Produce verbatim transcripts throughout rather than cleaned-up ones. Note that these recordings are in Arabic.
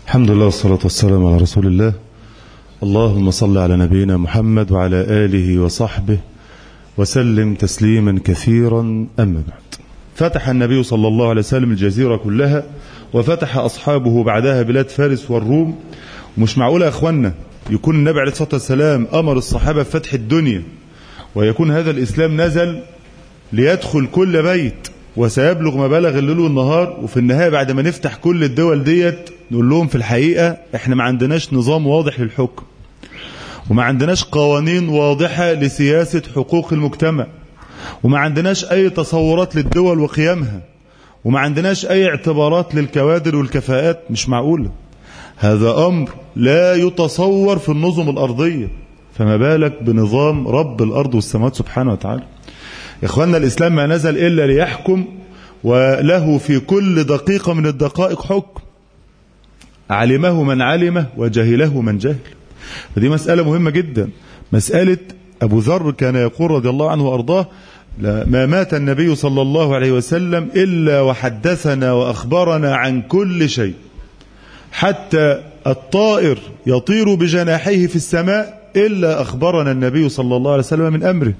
الحمد لله والصلاة والسلام على رسول الله. اللهم صل على نبينا محمد وعلى آله وصحبه وسلم تسليما كثيرا. أما بعد، فتح النبي صلى الله عليه وسلم الجزيرة كلها، وفتح أصحابه بعدها بلاد فارس والروم. ومش معقولة يا أخوانا يكون النبي عليه الصلاة والسلام أمر الصحابة بفتح الدنيا، ويكون هذا الإسلام نزل ليدخل كل بيت وسيبلغ ما بلغ الليل والنهار، وفي النهاية بعد ما نفتح كل الدول ديت نقول لهم في الحقيقة احنا ما عندناش نظام واضح للحكم، وما عندناش قوانين واضحة لسياسة حقوق المجتمع، وما عندناش أي تصورات للدول وقيمها، وما عندناش أي اعتبارات للكوادر والكفاءات. مش معقولة، هذا أمر لا يتصور في النظم الأرضية، فما بالك بنظام رب الأرض والسماوات سبحانه وتعالى. يا إخواننا، الإسلام ما نزل إلا ليحكم، وله في كل دقيقة من الدقائق حكم، علمه من علمه وجهله من جهل. فدي مسألة مهمة جدا. مسألة أبو ذر كان يقول رضي الله عنه وأرضاه: ما مات النبي صلى الله عليه وسلم إلا وحدثنا وأخبرنا عن كل شيء، حتى الطائر يطير بجناحيه في السماء إلا أخبرنا النبي صلى الله عليه وسلم من أمره.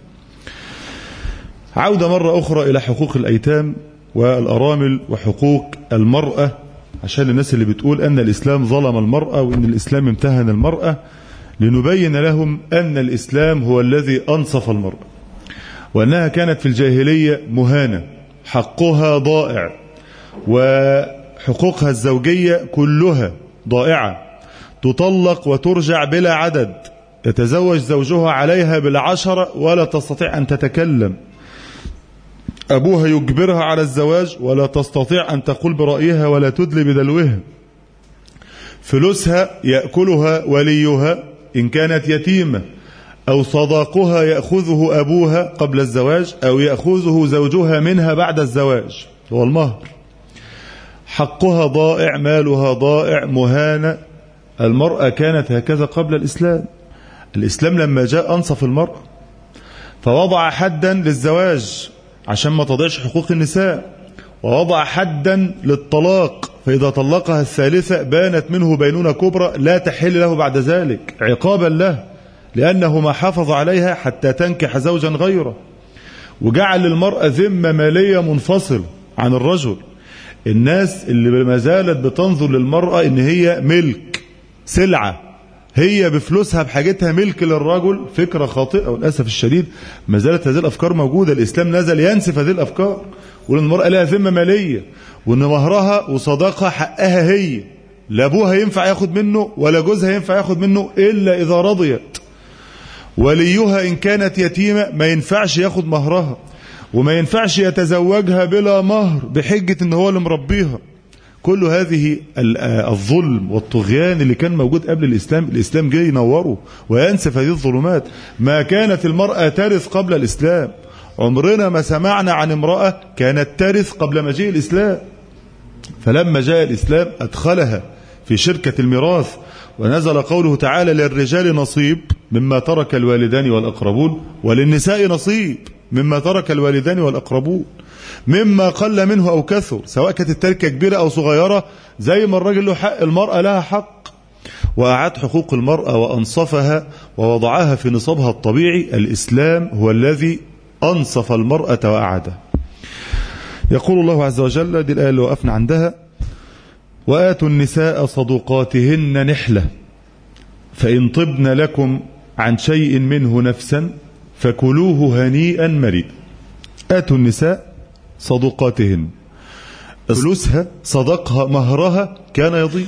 عودة مرة أخرى إلى حقوق الأيتام والأرامل وحقوق المرأة، عشان الناس اللي بتقول أن الإسلام ظلم المرأة وأن الإسلام امتهن المرأة، لنبين لهم أن الإسلام هو الذي أنصف المرأة، وأنها كانت في الجاهلية مهانة، حقها ضائع، وحقوقها الزوجية كلها ضائعة، تطلق وترجع بلا عدد، يتزوج زوجها عليها بالعشرة ولا تستطيع أن تتكلم، أبوها يجبرها على الزواج ولا تستطيع أن تقول برأيها ولا تدلي بدلوها، فلوسها يأكلها وليها إن كانت يتيمة، أو صداقها يأخذه أبوها قبل الزواج، أو يأخذه زوجها منها بعد الزواج هو المهر. حقها ضائع، مالها ضائع، مهانة. المرأة كانت هكذا قبل الإسلام. الإسلام لما جاء أنصف المرأة، فوضع حدا للزواج عشان ما تضيعش حقوق النساء، ووضع حدا للطلاق، فإذا طلقها الثالثة بانت منه بينونة كبرى لا تحل له بعد ذلك، عقابا له لأنه ما حافظ عليها حتى تنكح زوجا غيره. وجعل للمرأة ذمة مالية منفصل عن الرجل. الناس اللي ما زالت بتنظر للمرأة إن هي ملك، سلعة، هي بفلوسها بحاجتها ملك للرجل، فكرة خاطئة وللأسف الشديد ما زالت هذه الأفكار موجودة. الإسلام نزل ينسف هذه الأفكار، وأن المرأة لها ذمة مالية، وأن مهرها وصداقها حقها هي، لا أبوها ينفع ياخد منه ولا جوزها ينفع ياخد منه إلا إذا رضيت، وليها إن كانت يتيمة ما ينفعش ياخد مهرها، وما ينفعش يتزوجها بلا مهر بحجة أنه هو اللي مربيها. كل هذه الظلم والطغيان اللي كان موجود قبل الإسلام، الإسلام جاي ينوره وينسف هذه الظلمات. ما كانت المرأة ترث قبل الإسلام، عمرنا ما سمعنا عن امرأة كانت ترث قبل مجيء الإسلام. فلما جاء الإسلام أدخلها في شركة الميراث، ونزل قوله تعالى: للرجال نصيب مما ترك الوالدان والأقربون، وللنساء نصيب مما ترك الوالدان والأقربون، مما قل منه أو كثر، سواء كانت التركة كبيرة أو صغيرة، زي ما الرجل له حق المرأة لها حق. وأعاد حقوق المرأة وأنصفها ووضعها في نصابها الطبيعي. الإسلام هو الذي أنصف المرأة وأعادها. يقول الله عز وجل، دي الآية اللي وقفنا عندها: وآتوا النساء صدقاتهن نحلة فإن طبن لكم عن شيء منه نفسا فكلوه هنيئا مريئا. آتوا النساء صدقاتهن، فلوسها، صدقها، مهرها كان يضيع.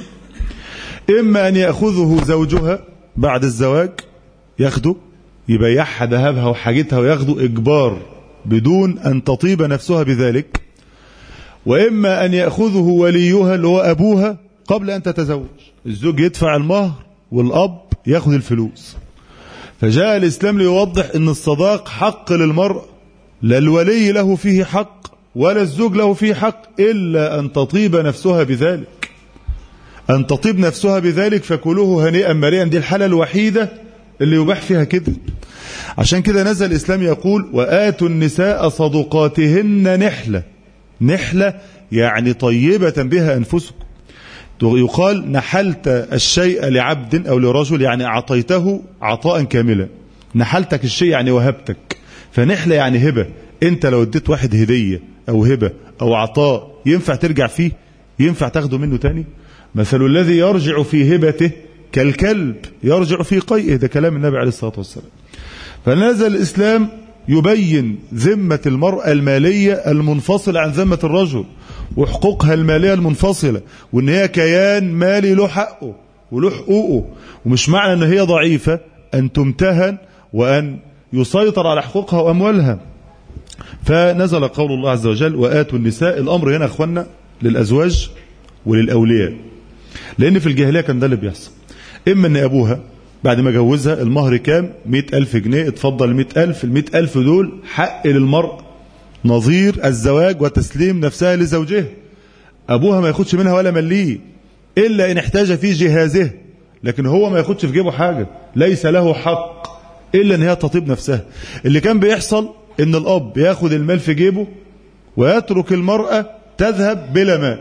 إما أن يأخذه زوجها بعد الزواج، ياخده يبيعها ذهبها وحاجتها وياخده إجبار بدون أن تطيب نفسها بذلك، وإما أن يأخذه وليها اللي هو أبوها قبل أن تتزوج. الزوج يدفع المهر والأب ياخد الفلوس. فجاء الإسلام ليوضح أن الصداق حق للمرأة، لا الولي له فيه حق ولا الزوج له فيه حق إلا أن تطيب نفسها بذلك، أن تطيب نفسها بذلك. فكلوه هنيئا مريئا، دي الحالة الوحيدة اللي يباح فيها كده. عشان كده نزل الإسلام يقول: وآتوا النساء صدقاتهن نحلة. نحلة يعني طيبة بها أنفسكم، يقال نحلت الشيء لعبد أو لرجل يعني أعطيته عطاء كاملا. نحلتك الشيء يعني وهبتك، فنحلة يعني هبة. انت لو اديت واحد هدية أو هبة أو عطاء ينفع ترجع فيه؟ ينفع تاخده منه تاني؟ مثل الذي يرجع في هبته كالكلب يرجع في قيئه، ده كلام النبي عليه الصلاة والسلام. فنزل الإسلام يبين ذمة المرأة المالية المنفصلة عن ذمة الرجل، وحقوقها المالية المنفصلة، وان هي كيان مالي له حقه وله حقوقه، ومش معنى ان هي ضعيفة ان تمتهن وان يسيطر على حقوقها واموالها. فنزل قول الله عز وجل وآتوا النساء. الامر هنا اخوانا للازواج وللاولياء، لان في الجاهلية كان ده اللي بيحصل. اما ان ابوها بعد ما جوزها المهر كام؟ مئة ألف جنيه، اتفضل مئة ألف. المئة ألف دول حق للمرأة نظير الزواج وتسليم نفسها لزوجها. أبوها ما ياخدش منها ولا مليه إلا إن احتاج في جهازه، لكن هو ما ياخدش في جيبه حاجة، ليس له حق إلا إن هي تطيب نفسها. اللي كان بيحصل إن الأب ياخد المال في جيبه ويترك المرأة تذهب بلا مال،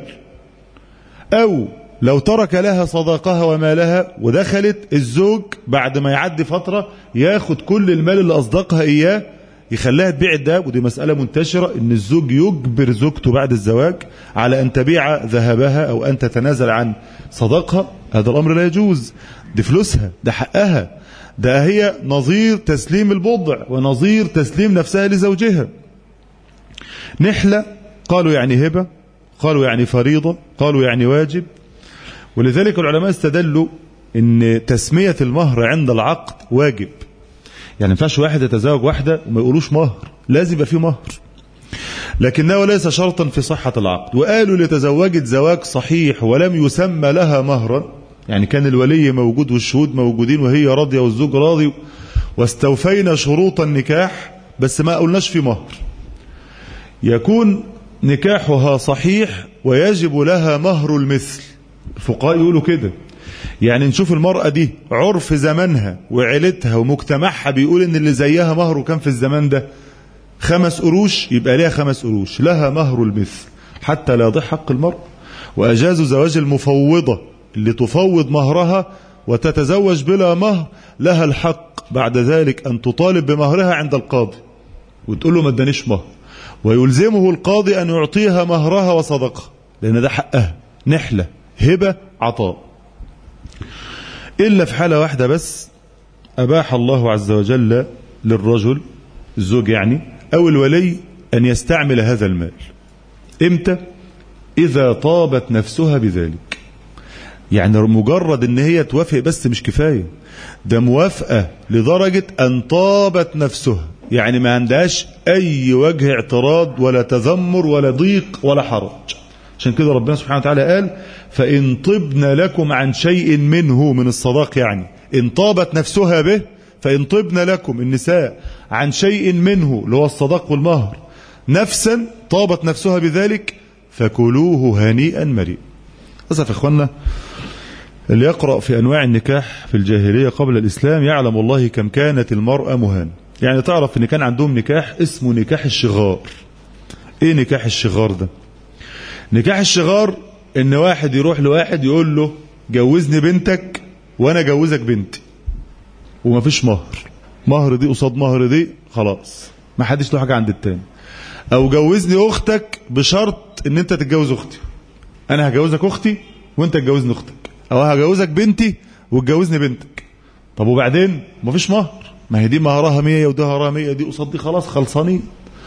أو لو ترك لها صداقها ومالها ودخلت الزوج بعد ما يعدي فترة ياخد كل المال اللي أصدقها إياه يخليها تبيع الذهب. ودي مسألة منتشرة إن الزوج يجبر زوجته بعد الزواج على أن تبيع ذهبها أو أن تتنازل عن صداقها. هذا الأمر لا يجوز، دي فلوسها، ده حقها، ده هي نظير تسليم البضع ونظير تسليم نفسها لزوجها. نحلة قالوا يعني هبة، قالوا يعني فريضة، قالوا يعني واجب. ولذلك العلماء استدلوا ان تسمية المهر عند العقد واجب. يعني ما ينفعش واحد يتزوج واحدة وما يقولوش مهر، لازم يبقى فيه مهر، لكنه ليس شرطا في صحة العقد. وقالوا لتزوجت زواج صحيح ولم يسمى لها مهرا، يعني كان الولي موجود والشهود موجودين وهي راضية والزوج راضي واستوفينا شروط النكاح بس ما قلناش في مهر، يكون نكاحها صحيح ويجب لها مهر المثل. الفقهاء يقولوا كده، يعني نشوف المرأة دي عرف زمانها وعيلتها ومجتمعها بيقول ان اللي زيها مهره كان في الزمان ده خمس قروش، يبقى لها خمس قروش، لها مهر المثل حتى لا يضيع حق المرأة. وأجازوا زواج المفوضة اللي تفوض مهرها وتتزوج بلا مهر، لها الحق بعد ذلك أن تطالب بمهرها عند القاضي وتقول له ما ادانيش مهر، ويلزمه القاضي أن يعطيها مهرها وصدقها، لأن ده حقها، نحلة، هبة، عطاء. إلا في حالة واحدة بس أباح الله عز وجل للرجل الزوج يعني أو الولي أن يستعمل هذا المال. إمتى؟ إذا طابت نفسها بذلك. يعني مجرد ان هي توافق بس مش كفاية، ده موافقة لدرجة ان طابت نفسها، يعني ما عندهاش اي وجه اعتراض ولا تذمر ولا ضيق ولا حرج. عشان كده ربنا سبحانه وتعالى قال فإن طبن لكم عن شيء منه، من الصداق يعني إن طابت نفسها به، فإن طبن لكم النساء عن شيء منه اللي هو الصداق والمهر نفسا طابت نفسها بذلك فكلوه هنيئا مريئا. أسف يا إخوانا، اللي يقرأ في أنواع النكاح في الجاهلية قبل الإسلام يعلم والله كم كانت المرأة مهان. يعني تعرف إن كان عندهم نكاح اسمه نكاح الشغار. إيه نكاح الشغار ده؟ نكاح الشغار إن واحد يروح لواحد يقول له جوزني بنتك وأنا جوزك بنتي ومفيش مهر، مهر دي قصاد مهر دي، خلاص ما حدش له حاجة عند التاني. أو جوزني أختك بشرط إن أنت تتجوز أختي، أنا هجوزك أختي وأنت تجوزني أختك، أو هجوزك بنتي وتجوزني بنتك. طب وبعدين مفيش مهر، ما هي دي مهرها مية وده مهرها مية، دي قصاد دي، خلاص خلصانين.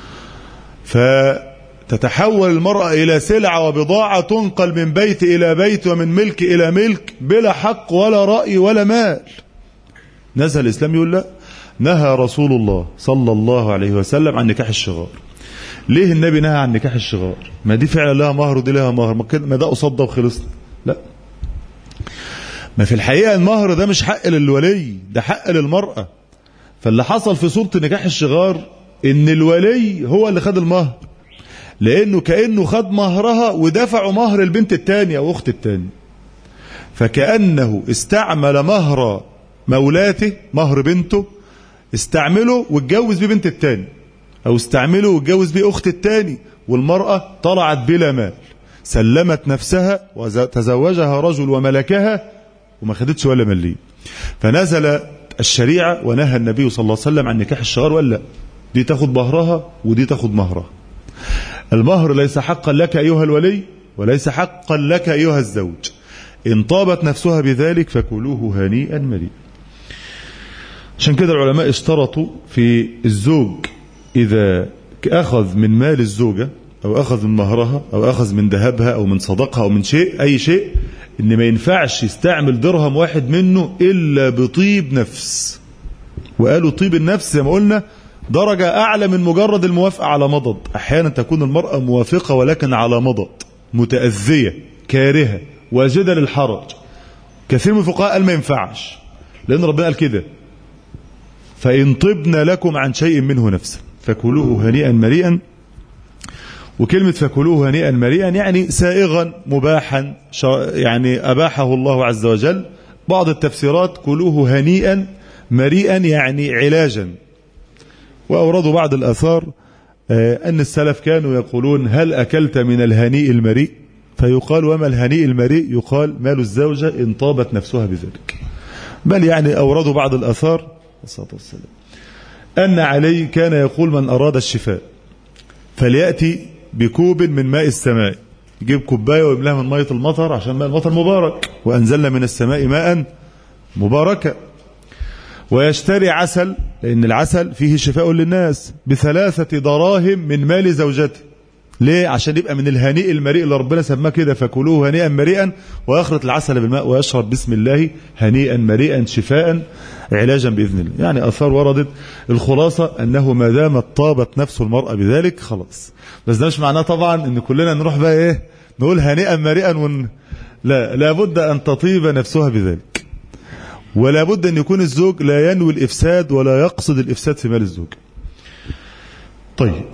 فتتحول المرأة إلى سلعة وبضاعة تنقل من بيت إلى بيت ومن ملك إلى ملك بلا حق ولا رأي ولا مال. نزل الإسلام يقول لا، نهى رسول الله صلى الله عليه وسلم عن نكاح الشغار. ليه النبي نهى عن نكاح الشغار؟ ما دي فعلا لها مهر ودي لها مهر، ما ده قصاد ده وخلصنا. لا، ما في الحقيقة المهر ده مش حق للولي، ده حق للمرأة. فاللي حصل في صورة نكاح الشغار ان الولي هو اللي خد المهر، لانه كأنه خد مهرها ودفعوا مهر البنت التانية او اخت التانية، فكأنه استعمل مهر مولاته، مهر بنته استعمله واتجوز بيه بنت التاني، او استعمله واتجوز بيه اخت التاني، والمرأة طلعت بلا مال. سلمت نفسها وتزوجها رجل وملكها وما خدتش ولا مليم. فنزل الشريعة ونهى النبي صلى الله عليه وسلم عن نكاح الشغار، ولا دي تاخد مهرها ودي تاخد مهرها. المهر ليس حقا لك أيها الولي وليس حقا لك أيها الزوج. إن طابت نفسها بذلك فكلوه هنيئا مريئا. عشان كده العلماء اشترطوا في الزوج إذا أخذ من مال الزوجة أو أخذ من مهرها أو أخذ من ذهبها أو من صدقها أو من شيء أي شيء، إن ما ينفعش يستعمل درهم واحد منه إلا بطيب نفس. وقالوا طيب النفس زي ما قلنا درجة أعلى من مجرد الموافقة على مضض. أحيانا تكون المرأة موافقة ولكن على مضض، متأذية كارهة واجدة للحرج. كثير من الفقهاء قال ما ينفعش، لأن ربنا قال كده فإن طبن لكم عن شيء منه نفسا فكلوه هنيئا مريئا. وكلمة فكلوه هنيئا مريئا يعني سائغا مباحا، يعني أباحه الله عز وجل. بعض التفسيرات كلوه هنيئا مريئا يعني علاجا. وأوردوا بعض الآثار أن السلف كانوا يقولون هل أكلت من الهنيء المريء؟ فيقال وما الهنيء المريء؟ يقال مال الزوجة إن طابت نفسها بذلك. بل يعني أوردوا بعض الآثار الصلاة والسلام أن علي كان يقول من أراد الشفاء فليأتي بكوب من ماء السماء، يجيب كوباية ويملاها من مية المطر عشان ماء المطر مبارك، وأنزلنا من السماء ماء مباركا. ويشتري عسل لأن العسل فيه شفاء للناس بثلاثة دراهم من مال زوجته. ليه؟ عشان يبقى من الهنيء المريء اللي ربنا سماه كده فكلوه هنيئا مريئا، ويخلط العسل بالماء ويشرب بسم الله هنيئا مريئا شفاء علاجا بإذن الله. يعني أثار وردت. الخلاصة أنه ما دامت طابت نفس المرأة بذلك خلاص. بس ده مش معناه طبعا أن كلنا نروح بقى إيه نقول هنيئا مريئا ون... لا، لابد أن تطيب نفسها بذلك. ولا بد أن يكون الزوج لا ينوي الإفساد ولا يقصد الإفساد في مال الزوج. طيب،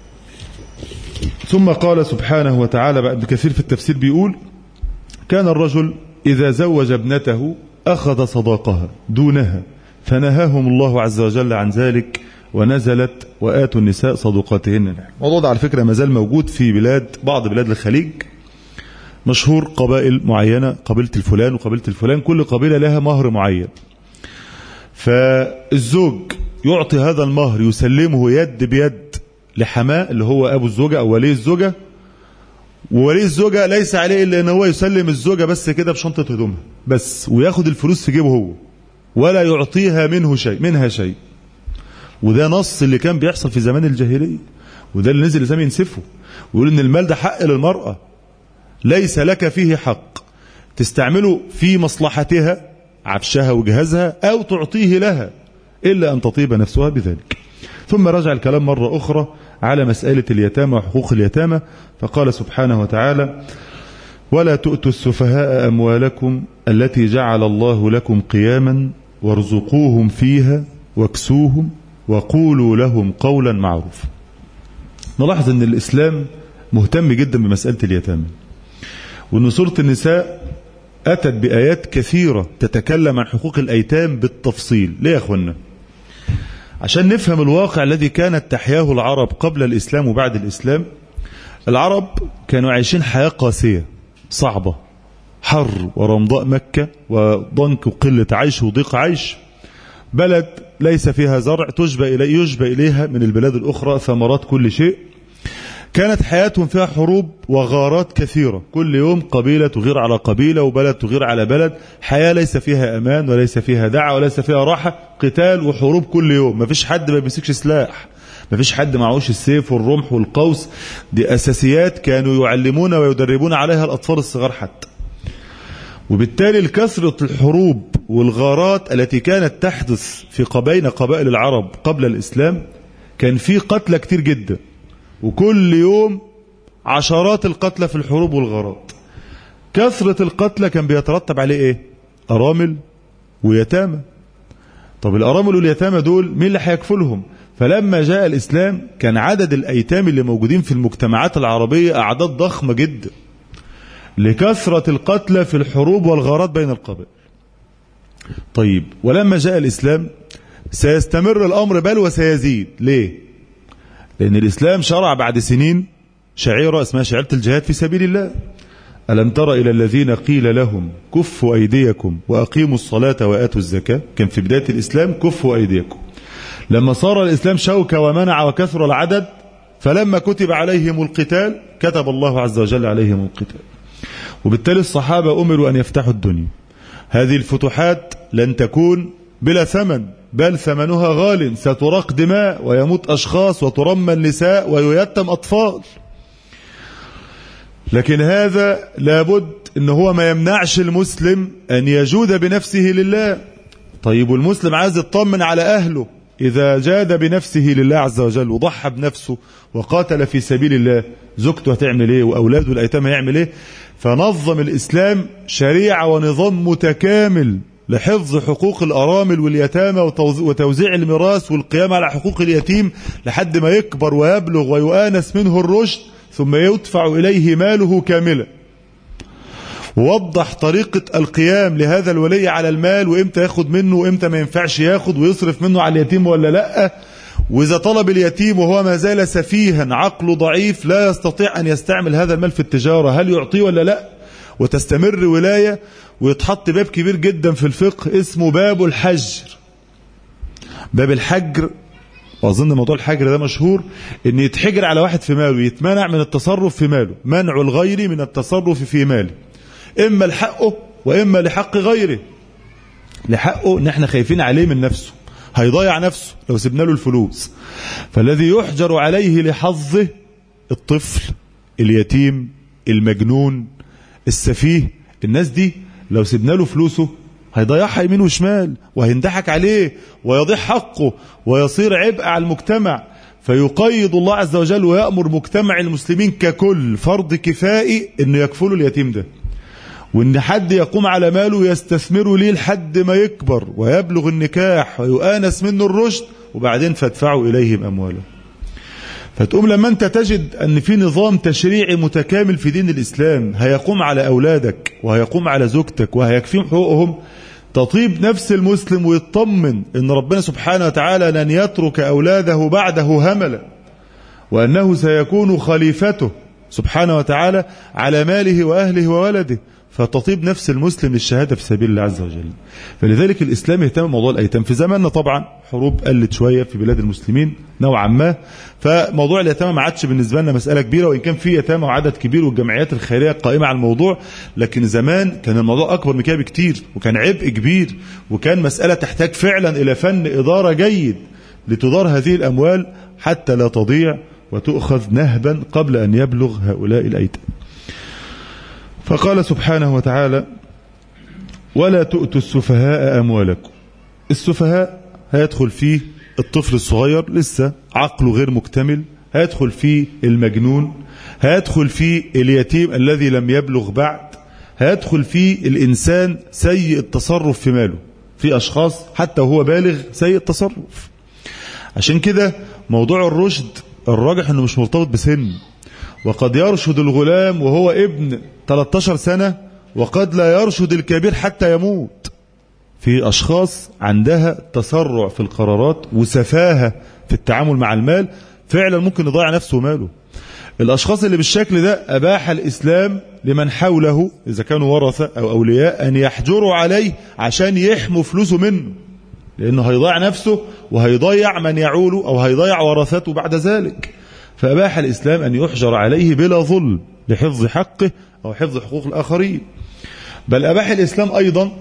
ثم قال سبحانه وتعالى بعد كثير في التفسير بيقول كان الرجل إذا زوج ابنته أخذ صداقها دونها فنهاهم الله عز وجل عن ذلك ونزلت وآتوا النساء صدقاتهن. الموضوع ده على فكرة ما زال موجود في بلاد بعض بلاد الخليج، مشهور قبائل معينة، قبيلة الفلان وقبيلة الفلان، كل قبيلة لها مهر معين. فالزوج يعطي هذا المهر يسلمه يد بيد لحماه اللي هو أبو الزوجة أو ولي الزوجة، وولي الزوجة ليس عليه إلا أن هو يسلم الزوجة بس كده بشنطة هدومها بس، وياخد الفلوس في جيبه هو ولا يعطيها منه شيء منها شيء. وده نص اللي كان بيحصل في زمان الجاهلية، وده اللي نزل الإسلام ينسفه ويقول إن المال ده حق للمرأة ليس لك فيه حق، تستعمله في مصلحتها عفشها وجهازها أو تعطيه لها إلا أن تطيب نفسها بذلك. ثم رجع الكلام مرة أخرى على مسألة اليتامى وحقوق اليتامى، فقال سبحانه وتعالى ولا تؤتوا السفهاء أموالكم التي جعل الله لكم قياما وارزقوهم فيها واكسوهم وقولوا لهم قولا معروفا. نلاحظ أن الإسلام مهتم جدا بمسألة اليتامى، وأن سورة النساء أتت بآيات كثيرة تتكلم عن حقوق الأيتام بالتفصيل. ليه يا أخوانا؟ عشان نفهم الواقع الذي كانت تحياه العرب قبل الإسلام وبعد الإسلام. العرب كانوا عايشين حياة قاسية صعبة، حر ورمضاء مكة وضنك وقلة عيش وضيق عيش، بلد ليس فيها زرع تشبه إليه يشبه إليها من البلاد الأخرى ثمرات كل شيء. كانت حياتهم فيها حروب وغارات كثيرة، كل يوم قبيلة تغير على قبيلة وبلد تغير على بلد، حياة ليس فيها أمان وليس فيها دعوة وليس فيها راحة، قتال وحروب كل يوم. ما فيش حد ما بيمسكش سلاح، ما فيش حد معهوش السيف والرمح والقوس. دي أساسيات كانوا يعلمون ويدربون عليها الأطفال الصغار حتى. وبالتالي الكثرة الحروب والغارات التي كانت تحدث في قبائل قبائل العرب قبل الإسلام كان في قتلى كتير جدا، وكل يوم عشرات القتلى في الحروب والغارات. كثرة القتلى كان بيترتب عليه ايه؟ أرامل ويتامى. طب الأرامل واليتامى دول مين اللي هيكفلهم؟ فلما جاء الإسلام كان عدد الأيتام اللي موجودين في المجتمعات العربية أعداد ضخمة جدا لكثرة القتلى في الحروب والغارات بين القبائل. طيب ولما جاء الإسلام سيستمر الأمر بل وسيزيد. ليه؟ لأن الإسلام شرع بعد سنين شعيرة اسمها شعيرة الجهاد في سبيل الله. ألم تر إلى الذين قيل لهم كفوا أيديكم وأقيموا الصلاة وآتوا الزكاة. كان في بداية الإسلام كفوا أيديكم. لما صار الإسلام شوكة ومنع وكثر العدد، فلما كتب عليهم القتال كتب الله عز وجل عليهم القتال، وبالتالي الصحابة أمروا أن يفتحوا الدنيا. هذه الفتوحات لن تكون بلا ثمن، بل ثمنها غال، ستراق دماء ويموت أشخاص وترمى النساء وييتم أطفال. لكن هذا لابد ان هو ما يمنعش المسلم ان يجود بنفسه لله. طيب والمسلم عايز يطمن على اهله، اذا جاد بنفسه لله عز وجل وضحى بنفسه وقاتل في سبيل الله، زوجته هتعمل ايه واولاده الايتام هيعمل ايه؟ فنظم الاسلام شريعة ونظام متكامل لحفظ حقوق الارامل واليتامى وتوزيع الميراث والقيام على حقوق اليتيم لحد ما يكبر ويبلغ ويؤانس منه الرشد، ثم يدفع إليه ماله كاملا. ووضح طريقة القيام لهذا الولي على المال، وإمتى ياخد منه وإمتى ما ينفعش ياخد، ويصرف منه على اليتيم ولا لأ. وإذا طلب اليتيم وهو ما زال سفيها عقله ضعيف لا يستطيع أن يستعمل هذا المال في التجارة، هل يعطيه ولا لأ؟ وتستمر ولاية. ويتحط باب كبير جدا في الفقه اسمه باب الحجر. باب الحجر، وأظن موضوع الحجر ده مشهور، ان يتحجر على واحد في ماله، يتمنع من التصرف في ماله، منع الغير من التصرف في ماله، اما لحقه واما لحق غيره. لحقه ان احنا خايفين عليه من نفسه، هيضيع نفسه لو سبنا له الفلوس. فالذي يحجر عليه لحظه الطفل، اليتيم، المجنون، السفيه، الناس دي لو سبنا له فلوسه هيضيعها يمين وشمال، وهيندحك عليه ويضيع حقه ويصير عبء على المجتمع. فيقيد الله عز وجل ويأمر مجتمع المسلمين ككل فرض كفائي انه يكفلوا اليتيم ده، وان حد يقوم على ماله يستثمره ليه لحد ما يكبر ويبلغ النكاح ويؤانس منه الرشد، وبعدين فادفعوا اليهم اموالهم. فتقوم لما انت تجد ان في نظام تشريعي متكامل في دين الاسلام هيقوم على اولادك وهيقوم على زوجتك وهيكفيهم حقوقهم، تطيب نفس المسلم ويطمن ان ربنا سبحانه وتعالى لن يترك اولاده بعده هملا، وانه سيكون خليفته سبحانه وتعالى على ماله واهله وولده. فتطيب نفس المسلم للشهادة في سبيل الله عز وجل. فلذلك الإسلام يهتم بموضوع الأيتام. في زماننا طبعا حروب قلت شوية في بلاد المسلمين نوعا ما، فموضوع اليتامى ما عادش بالنسبة لنا مسألة كبيرة، وإن كان في يتامى وعدد كبير والجمعيات الخيرية قائمة على الموضوع، لكن زمان كان الموضوع أكبر من كده بكتير، وكان عبء كبير، وكان مسألة تحتاج فعلا إلى فن إدارة جيد لتدار هذه الأموال حتى لا تضيع وتؤخذ نهبا قبل أن يبلغ هؤلاء الأيتام. فقال سبحانه وتعالى: ولا تؤتوا السفهاء أموالكم. السفهاء هيدخل فيه الطفل الصغير لسه عقله غير مكتمل، هيدخل فيه المجنون، هيدخل فيه اليتيم الذي لم يبلغ بعد، هيدخل فيه الإنسان سيء التصرف في ماله. في أشخاص حتى وهو بالغ سيء التصرف. عشان كده موضوع الرشد الراجح أنه مش مرتبط بسن، وقد يرشد الغلام وهو ابن ثلاثة عشر سنة، وقد لا يرشد الكبير حتى يموت. في أشخاص عندها تسرع في القرارات وسفاهة في التعامل مع المال، فعلا ممكن يضيع نفسه وماله. الأشخاص اللي بالشكل ده أباح الإسلام لمن حوله إذا كانوا ورثة أو أولياء أن يحجروا عليه عشان يحموا فلوسه منه، لأنه هيضيع نفسه وهيضيع من يعوله أو هيضيع ورثته بعد ذلك. فأباح الإسلام أن يحجر عليه بلا ظلم لحفظ حقه أو حفظ حقوق الآخرين. بل أباح الإسلام أيضا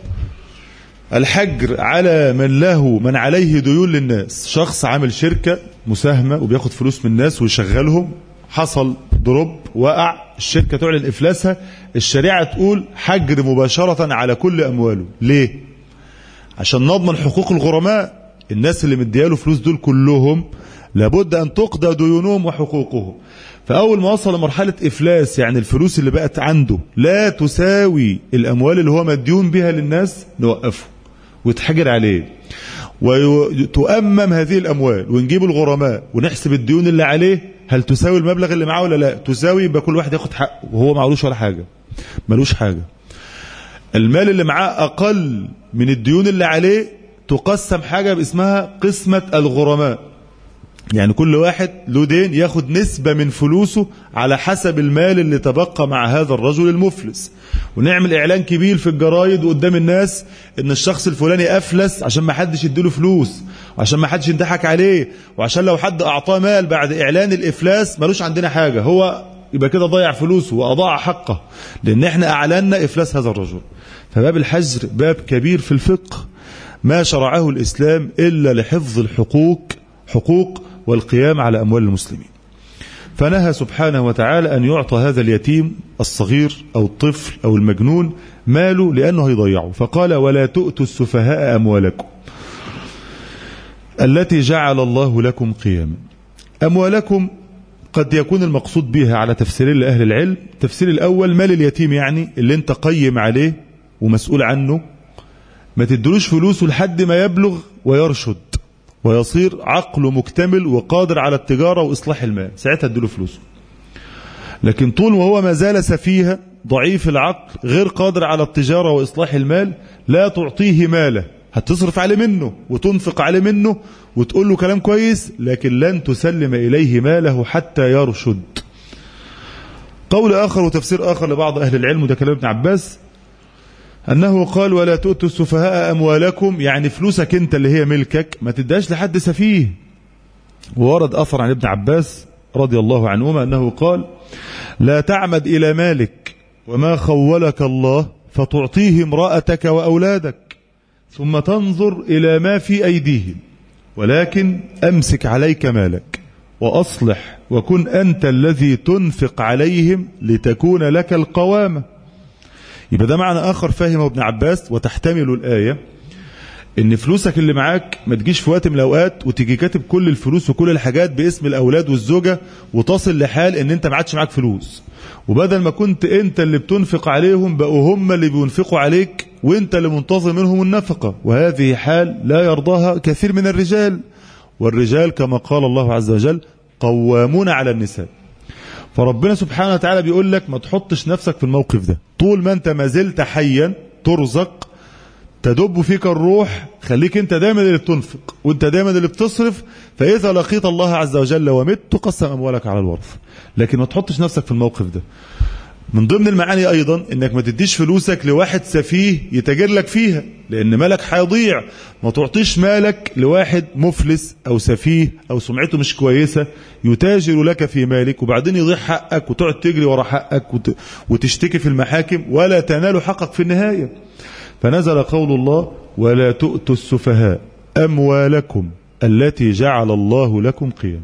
الحجر على من له من عليه ديون للناس. شخص عامل شركة مساهمة وبياخد فلوس من الناس ويشغلهم، حصل ضرب، وقع، الشركة تعلن إفلاسها، الشريعة تقول حجر مباشرة على كل أمواله. ليه؟ عشان نضمن حقوق الغرماء. الناس اللي مدياله فلوس دول كلهم لابد أن تقضى ديونهم وحقوقهم. فأول ما وصل لمرحلة إفلاس، يعني الفلوس اللي بقت عنده لا تساوي الأموال اللي هو مديون بها للناس، نوقفه ويتحجر عليه، وتؤمم هذه الأموال، ونجيب الغرماء ونحسب الديون اللي عليه هل تساوي المبلغ اللي معاه ولا لا. تساوي، يبقى كل واحد ياخد حقه وهو معلوش ولا حاجة، ملوش حاجة. المال اللي معاه أقل من الديون اللي عليه تقسم حاجة باسمها قسمة الغرماء. يعني كل واحد له دين ياخد نسبة من فلوسه على حسب المال اللي تبقى مع هذا الرجل المفلس، ونعمل اعلان كبير في الجرايد وقدام الناس ان الشخص الفلاني افلس عشان ما حدش يديله فلوس، وعشان ما حدش يضحك عليه، وعشان لو حد اعطاه مال بعد اعلان الافلاس ملوش عندنا حاجة، هو يبقى كده ضيع فلوسه واضاع حقه، لان احنا اعلنا افلاس هذا الرجل. فباب الحجر باب كبير في الفقه ما شرعه الاسلام الا لحفظ الحقوق حقوق والقيام على أموال المسلمين. فنهى سبحانه وتعالى أن يعطى هذا اليتيم الصغير أو الطفل أو المجنون ماله لأنه هيضيعه، فقال ولا تؤتوا السفهاء أموالكم التي جعل الله لكم قياما. أموالكم قد يكون المقصود بها على تفسيرين لأهل العلم. التفسير الأول مال اليتيم، يعني اللي انت قيم عليه ومسؤول عنه، ما تدلوش فلوسه لحد ما يبلغ ويرشد ويصير عقله مكتمل وقادر على التجارة وإصلاح المال، ساعتها اديله فلوسه. لكن طول وهو ما زال سفيها ضعيف العقل غير قادر على التجارة وإصلاح المال لا تعطيه ماله، هتصرف عليه منه وتنفق عليه منه وتقول له كلام كويس، لكن لن تسلم إليه ماله حتى يرشد. قول آخر وتفسير آخر لبعض أهل العلم، وده كلام ابن عباس، أنه قال ولا تؤتوا السفهاء أموالكم، يعني فلوسك أنت اللي هي ملكك ما تداش لحد سفيه. وورد أثر عن ابن عباس رضي الله عنهما أنه قال لا تعمد إلى مالك وما خولك الله فتعطيه امرأتك وأولادك ثم تنظر إلى ما في أيديهم، ولكن أمسك عليك مالك وأصلح وكن أنت الذي تنفق عليهم لتكون لك القوامة. يبقى ده معنى آخر فهمه ابن عباس وتحتمل الآية، ان فلوسك اللي معاك ما تجيش في وقت من الأوقات وتيجي كاتب كل الفلوس وكل الحاجات باسم الأولاد والزوجة وتصل لحال ان انت ما عادش معاك فلوس، وبدل ما كنت انت اللي بتنفق عليهم بقوا هم اللي بينفقوا عليك وانت اللي منتظر منهم النفقة، وهذه حال لا يرضاها كثير من الرجال، والرجال كما قال الله عز وجل قوامون على النساء. فربنا سبحانه وتعالى بيقول لك ما تحطش نفسك في الموقف ده، طول ما انت ما زلت حيا ترزق تدب فيك الروح، خليك انت دايما اللي بتنفق وانت دايما اللي بتصرف، فاذا لقيت الله عز وجل ومت تقسم اموالك على الورث، لكن ما تحطش نفسك في الموقف ده. من ضمن المعاني ايضا انك ما تديش فلوسك لواحد سفيه يتاجر لك فيها، لان مالك هيضيع. ما تعطيش مالك لواحد مفلس او سفيه او سمعته مش كويسة يتاجر لك في مالك وبعدين يضيع حقك وتقعد تجري ورا حقك وتشتكي في المحاكم ولا تنال حقك في النهاية. فنزل قول الله ولا تؤتوا السفهاء أموالكم التي جعل الله لكم قياما.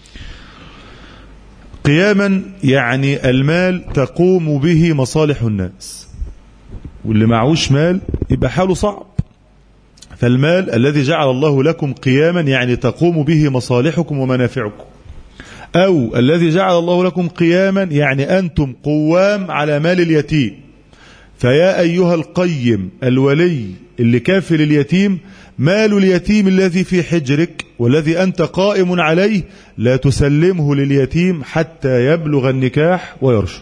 قياما يعني المال تقوم به مصالح الناس، واللي معهوش مال يبقى حاله صعب. فالمال الذي جعل الله لكم قياما يعني تقوم به مصالحكم ومنافعكم، أو الذي جعل الله لكم قياما يعني أنتم قوام على مال اليتيم. فيا أيها القيم الولي اللي كافل اليتيم، مال اليتيم الذي في حجرك والذي أنت قائم عليه لا تسلمه لليتيم حتى يبلغ النكاح ويرشد.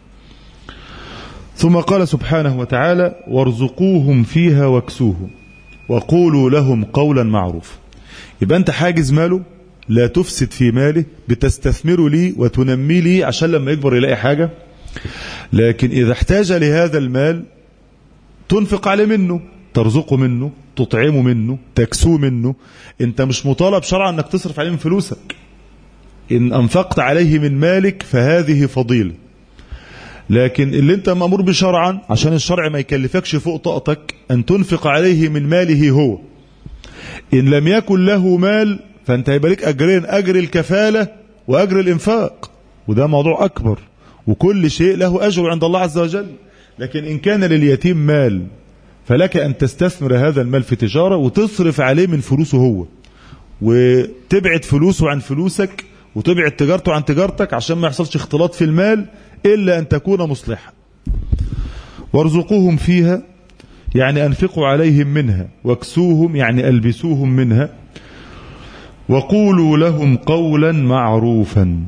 ثم قال سبحانه وتعالى وارزقوهم فيها واكسوهم وقولوا لهم قولا معروفا. يبقى أنت حاجز ماله، لا تفسد في ماله، بتستثمره لي وتنمي لي عشان لما يكبر يلاقي حاجة. لكن إذا احتاج لهذا المال تنفق عليه منه، ترزقه منه، تطعمه منه، تكسوه منه. انت مش مطالب شرعا انك تصرف عليه من فلوسك، ان انفقت عليه من مالك فهذه فضيلة. لكن اللي انت مأمور بشرعا عشان الشرع ما يكلفكش فوق طاقتك ان تنفق عليه من ماله هو. ان لم يكن له مال فانت هيبقى لك اجرين، اجر الكفالة واجر الانفاق، وده موضوع اكبر، وكل شيء له أجر عند الله عز وجل. لكن إن كان لليتيم مال فلك أن تستثمر هذا المال في تجارة وتصرف عليه من فلوسه هو، وتبعد فلوسه عن فلوسك وتبعد تجارته عن تجارتك عشان ما يحصلش اختلاط في المال إلا أن تكون مصلحا. وارزقوهم فيها يعني أنفقوا عليهم منها، واكسوهم يعني ألبسوهم منها، وقولوا لهم قولا معروفا.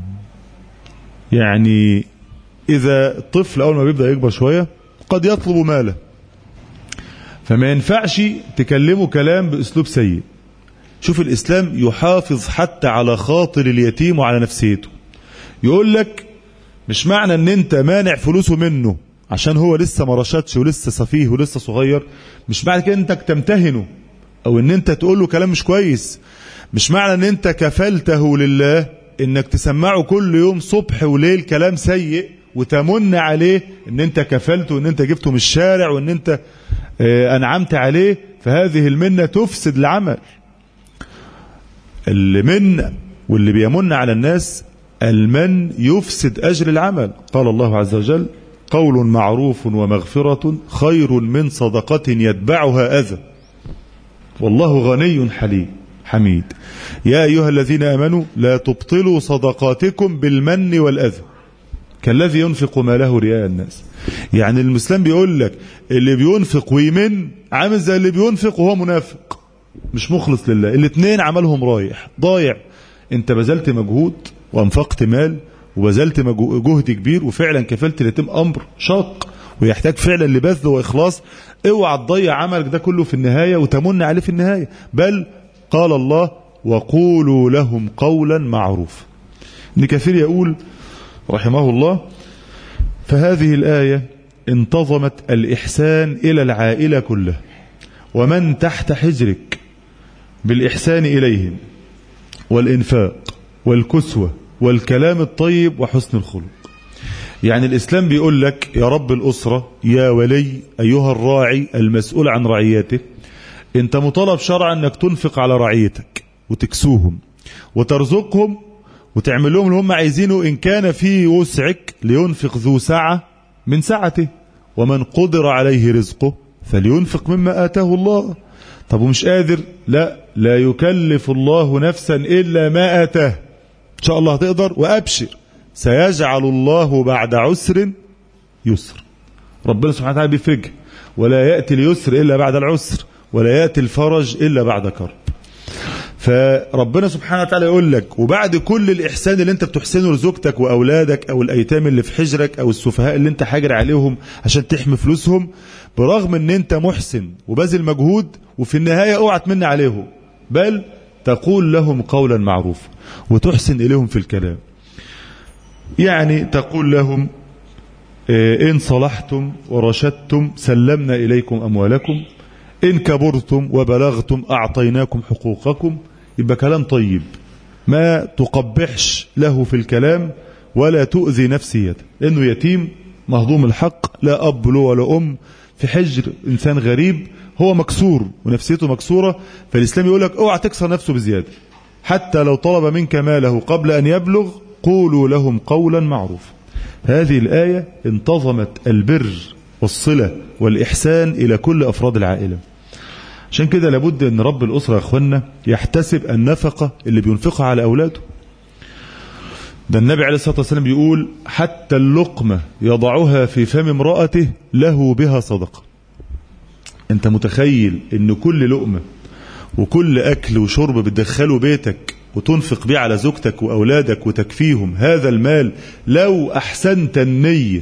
يعني إذا الطفل أول ما بيبدأ يكبر شوية قد يطلب ماله، فما ينفعش تكلمه كلام بأسلوب سيء، شوف الإسلام يحافظ حتى على خاطر اليتيم وعلى نفسيته. يقول لك مش معنى ان انت مانع فلوسه منه عشان هو لسه ما رشدش ولسه سفيه ولسه صغير، مش معنى كده انت تمتهنه او ان انت تقول له كلام مش كويس. مش معنى ان انت كفلته لله انك تسمعه كل يوم صبح وليل كلام سيء وتمن عليه ان انت كفلته وان انت جبته من الشارع وان انت اه انعمت عليه، فهذه المنة تفسد العمل. اللي من واللي بيمن على الناس المن يفسد أجر العمل. قال الله عز وجل: قول معروف ومغفرة خير من صدقة يتبعها أذى والله غني حليم حميد. يا أيها الذين آمنوا لا تبطلوا صدقاتكم بالمن والأذى كالذي ينفق ماله رياء الناس. يعني المسلم بيقول لك اللي بينفق ويمن عامل زي اللي بينفق وهو منافق مش مخلص لله. الاثنين عملهم رايح ضايع. انت بذلت مجهود وانفقت مال وبذلت جهد كبير وفعلا كفلت اليتيم امر شاق ويحتاج فعلا لبذل واخلاص. اوعى تضيع عملك ده كله في النهايه وتمن عليه في النهايه. بل قال الله: وقولوا لهم قولا معروفا. ابن كثير يقول رحمه الله: فهذه الآية انتظمت الإحسان إلى العائلة كلها ومن تحت حجرك بالإحسان إليهم والإنفاق والكسوة والكلام الطيب وحسن الخلق. يعني الإسلام بيقول لك يا رب الأسرة، يا ولي، أيها الراعي المسؤول عن رعيته، أنت مطالب شرعا أنك تنفق على رعيتك وتكسوهم وترزقهم وتعمل لهم اللي هم عايزينه. إن كان في وسعك لينفق ذو سعة من سعته ومن قدر عليه رزقه فلينفق مما آتاه الله. طب ومش قادر؟ لا لا يكلف الله نفسا إلا ما آتاه. إن شاء الله هتقدر وأبشر سيجعل الله بعد عسر يسر. ربنا سبحانه وتعالى بيفرج، ولا يأتي اليسر إلا بعد العسر ولا يأتي الفرج إلا بعد كرب. فربنا سبحانه وتعالى يقول لك وبعد كل الإحسان اللي انت بتحسنه لزوجتك وأولادك أو الأيتام اللي في حجرك أو السفهاء اللي انت حاجر عليهم عشان تحمي فلوسهم، برغم ان انت محسن وبذل مجهود وفي النهاية اوعى تمن عليهم، بل تقول لهم قولا معروفا وتحسن إليهم في الكلام. يعني تقول لهم إن صلحتم ورشدتم سلمنا إليكم أموالكم، إن كبرتم وبلغتم أعطيناكم حقوقكم. يبقى كلام طيب، ما تقبحش له في الكلام ولا تؤذي نفسيته، لأنه يتيم مهضوم الحق، لا أب له ولا أم، في حجر إنسان غريب، هو مكسور ونفسيته مكسورة. فالإسلام يقول لك اوعى تكسر نفسه بزيادة، حتى لو طلب منك ماله قبل أن يبلغ قولوا لهم قولا معروفا. هذه الآية انتظمت البر والصلة والإحسان إلى كل أفراد العائلة. عشان كده لابد أن رب الأسرة يا أخوانا يحتسب النفقة اللي بينفقها على أولاده. ده النبي عليه الصلاة والسلام بيقول حتى اللقمة يضعها في فم امرأته له بها صدقة. أنت متخيل أن كل لقمة وكل أكل وشرب بتدخله بيتك وتنفق بيه على زوجتك وأولادك وتكفيهم، هذا المال لو أحسنت النية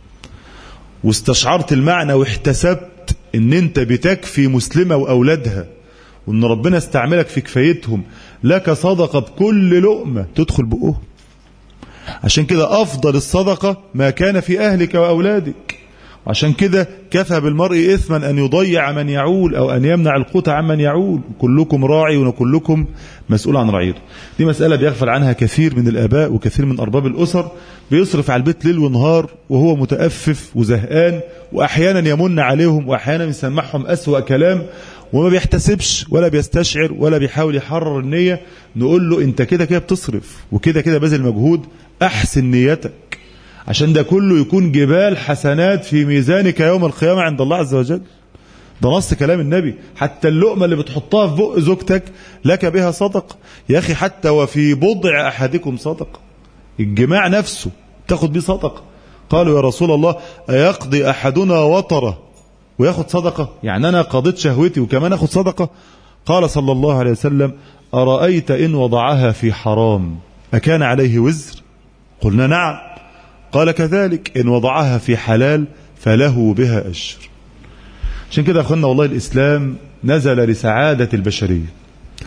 واستشعرت المعنى واحتسبت ان انت بتكفي مسلمة واولادها وان ربنا استعملك في كفايتهم، لك صدقة بكل لقمة تدخل بقوه. عشان كده افضل الصدقة ما كان في اهلك واولادك. عشان كده كفى بالمرء اثما ان يضيع من يعول او ان يمنع القوت عمن يعول، كلكم راعي وكلكم مسؤول عن رعيته. دي مسألة بيغفل عنها كثير من الاباء وكثير من ارباب الاسر، بيصرف على البيت ليل ونهار وهو متأفف وزهقان، واحيانا يمن عليهم واحيانا يسمعهم اسوأ كلام وما بيحتسبش ولا بيستشعر ولا بيحاول يحرر النية. نقول له انت كده كده بتصرف وكده كده باذل مجهود، احسن نيتك عشان ده كله يكون جبال حسنات في ميزانك يوم القيامة عند الله عز وجل. ده نص كلام النبي. حتى اللقمة اللي بتحطها في بق زوجتك لك بها صدقة يا أخي، حتى وفي بضع أحدكم صدقة. الجماع نفسه تاخد بيه صدقة. قالوا يا رسول الله أيقضي أحدنا وطره وياخد صدقة؟ يعني أنا قضيت شهوتي وكمان أخد صدقة؟ قال صلى الله عليه وسلم أرأيت إن وضعها في حرام أكان عليه وزر؟ قلنا نعم. قال كذلك إن وضعها في حلال فله بها أجر. عشان كده أخوانا والله الإسلام نزل لسعادة البشرية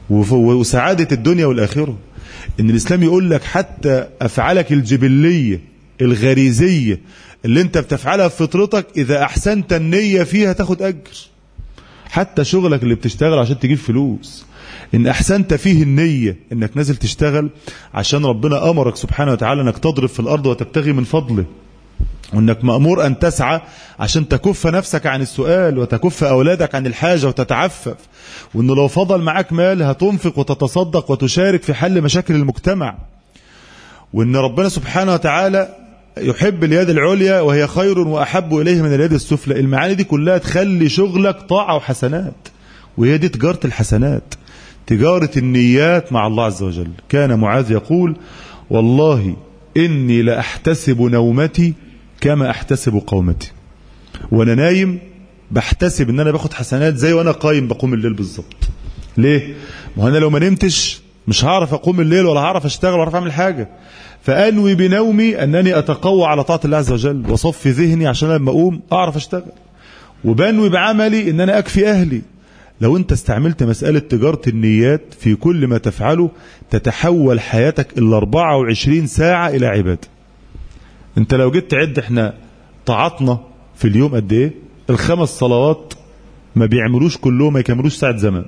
وسعادة الدنيا والآخرة. إن الإسلام يقول لك حتى أفعالك الجبلية الغريزية اللي أنت بتفعلها في فطرتك إذا أحسنت النية فيها تاخد أجر. حتى شغلك اللي بتشتغل عشان تجيب فلوس إن أحسنت فيه النية إنك نازل تشتغل عشان ربنا أمرك سبحانه وتعالى إنك تضرب في الأرض وتبتغي من فضله، وإنك مأمور أن تسعى عشان تكف نفسك عن السؤال وتكف أولادك عن الحاجة وتتعفف، وإنه لو فضل معاك مال هتنفق وتتصدق وتشارك في حل مشاكل المجتمع، وإن ربنا سبحانه وتعالى يحب اليد العليا وهي خير وأحب إليه من اليد السفلى. المعاني دي كلها تخلي شغلك طاعة وحسنات، وهي دي تجارة الحسنات، تجارة النيات مع الله عز وجل. كان معاذ يقول والله إني لأحتسب نومتي كما أحتسب قومتي. وأنا نايم بحتسب إن أنا باخد حسنات زي وأنا قايم بقوم الليل بالظبط. ليه؟ ما أنا لو ما نمتش مش هعرف أقوم الليل ولا هعرف أشتغل ولا هعرف أعمل حاجة. فأنوي بنومي أنني أتقوى على طاعة الله عز وجل وصفي ذهني عشان لما أقوم أعرف أشتغل، وبنوي بعملي إن أنا أكفي أهلي. لو أنت استعملت مسألة تجارة النيات في كل ما تفعله تتحول حياتك إلا أربعة وعشرين ساعة إلى عبادة. أنت لو جيت تعد إحنا طاعتنا في اليوم قد إيه؟ الخمس صلوات ما بيعملوش كلهم ما يكملوش ساعة زمان،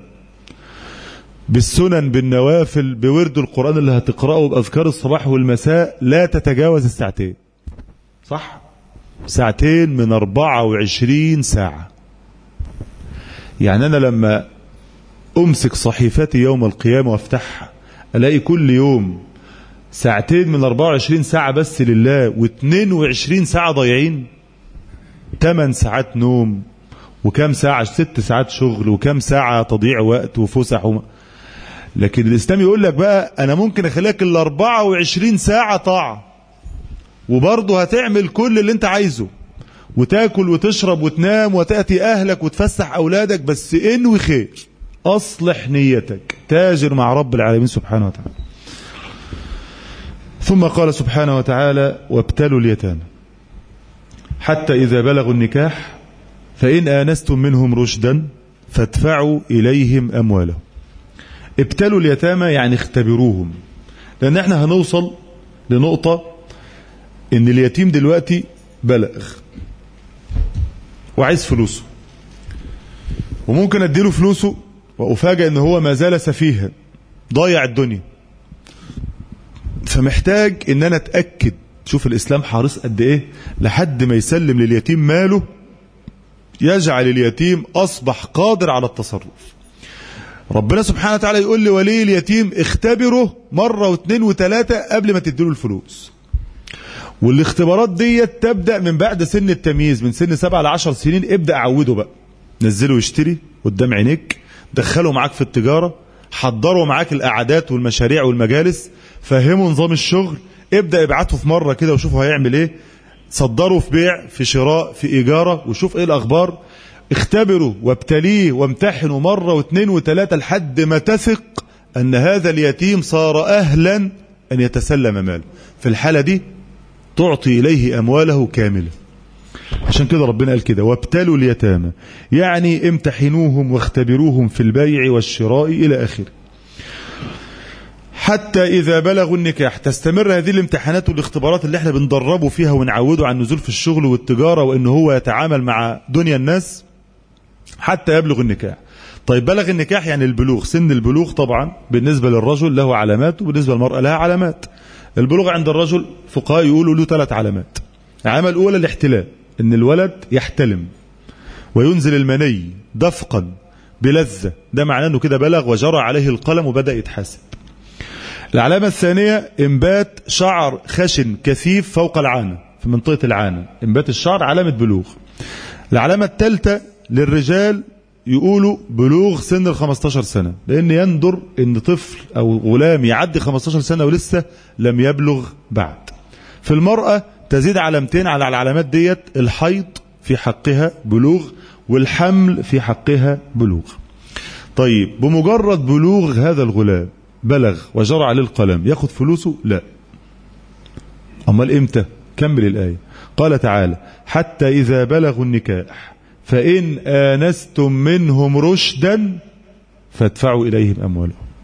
بالسنن بالنوافل بورد القرآن اللي هتقرأه بأذكار الصباح والمساء لا تتجاوز الساعتين، صح؟ ساعتين من أربعة وعشرين ساعة. يعني أنا لما أمسك صحيفتي يوم القيامة وافتحها ألاقي كل يوم ساعتين من أربعة وعشرين ساعة بس لله واثنين وعشرين ساعة ضايعين. ثمان ساعات نوم وكم ساعة ست ساعات شغل وكم ساعة تضيع وقت وفسح وما. لكن الإسلام يقول لك بقى أنا ممكن أخليك ال أربعة وعشرين ساعة طاعة وبرضه هتعمل كل اللي أنت عايزه وتاكل وتشرب وتنام وتأتي أهلك وتفسح أولادك، بس انوي خير، أصلح نيتك، تاجر مع رب العالمين سبحانه وتعالى. ثم قال سبحانه وتعالى وابتلوا اليتامى حتى إذا بلغوا النكاح فإن آنستم منهم رشدا فادفعوا إليهم أموالهم. ابتلوا اليتامى يعني اختبروهم، لأن احنا هنوصل لنقطة إن اليتيم دلوقتي بلغ وعايز فلوسه، وممكن أديله فلوسه وأفاجأ إن هو ما زال سفيها ضايع الدنيا. فمحتاج إن أنا أتأكد، شوف الإسلام حريص قد إيه لحد ما يسلم لليتيم ماله، يجعل اليتيم أصبح قادر على التصرف. ربنا سبحانه وتعالى يقول لولي اليتيم اختبره مرة واثنين وثلاثة قبل ما تديله الفلوس، والاختبارات دي تبدأ من بعد سن التمييز، من سن سبعة لعشر سنين. ابدأ عوده بقى، نزله يشتري قدام عينيك، دخله معاك في التجارة، حضره معاك القعدات والمشاريع والمجالس، فهمه نظام الشغل، ابدأ ابعته في مرة كده وشوفه هيعمل ايه، صدره في بيع في شراء في إيجارة وشوف ايه الأخبار. اختبره وابتليه وامتحنه مرة واثنين وثلاثة لحد ما تثق أن هذا اليتيم صار أهلا أن يتسلم ماله. في الحالة دي تعطي إليه أمواله كاملة. عشان كده ربنا قال كده وابتلوا اليتامى، يعني امتحنوهم واختبروهم في البيع والشراء إلى آخره حتى إذا بلغوا النكاح. تستمر هذه الامتحانات والاختبارات اللي احنا بندربه فيها ونعوده عن النزول في الشغل والتجارة وإن هو يتعامل مع دنيا الناس حتى يبلغ النكاح. طيب بلغ النكاح يعني البلوغ، سن البلوغ طبعا بالنسبة للرجل له علامات وبالنسبة للمرأة لها علامات. البلوغ عند الرجل فقهاء يقولوا له ثلاث علامات. العلامة الأولى الاحتلام، إن الولد يحتلم وينزل المني دفقا بلذة، ده معناه أنه كده بلغ وجرى عليه القلم وبدأ يتحاسب. العلامة الثانية إنبات شعر خشن كثيف فوق العانة، في منطقة العانة إنبات الشعر علامة بلوغ. العلامة الثالثة للرجال يقولوا بلوغ سن ال خمستاشر سنة، لأن يندر إن طفل أو غلام يعدي خمستاشر سنة ولسه لم يبلغ بعد. في المرأة تزيد علامتين على العلامات ديت، الحيض في حقها بلوغ والحمل في حقها بلوغ. طيب بمجرد بلوغ هذا الغلام بلغ وجرى عليه القلم ياخد فلوسه؟ لا. أمال إمتى؟ كمل الآية. قال تعالى حتى إذا بلغوا النكاح فإن آنستم منهم رشدا فادفعوا إليهم أموالهم.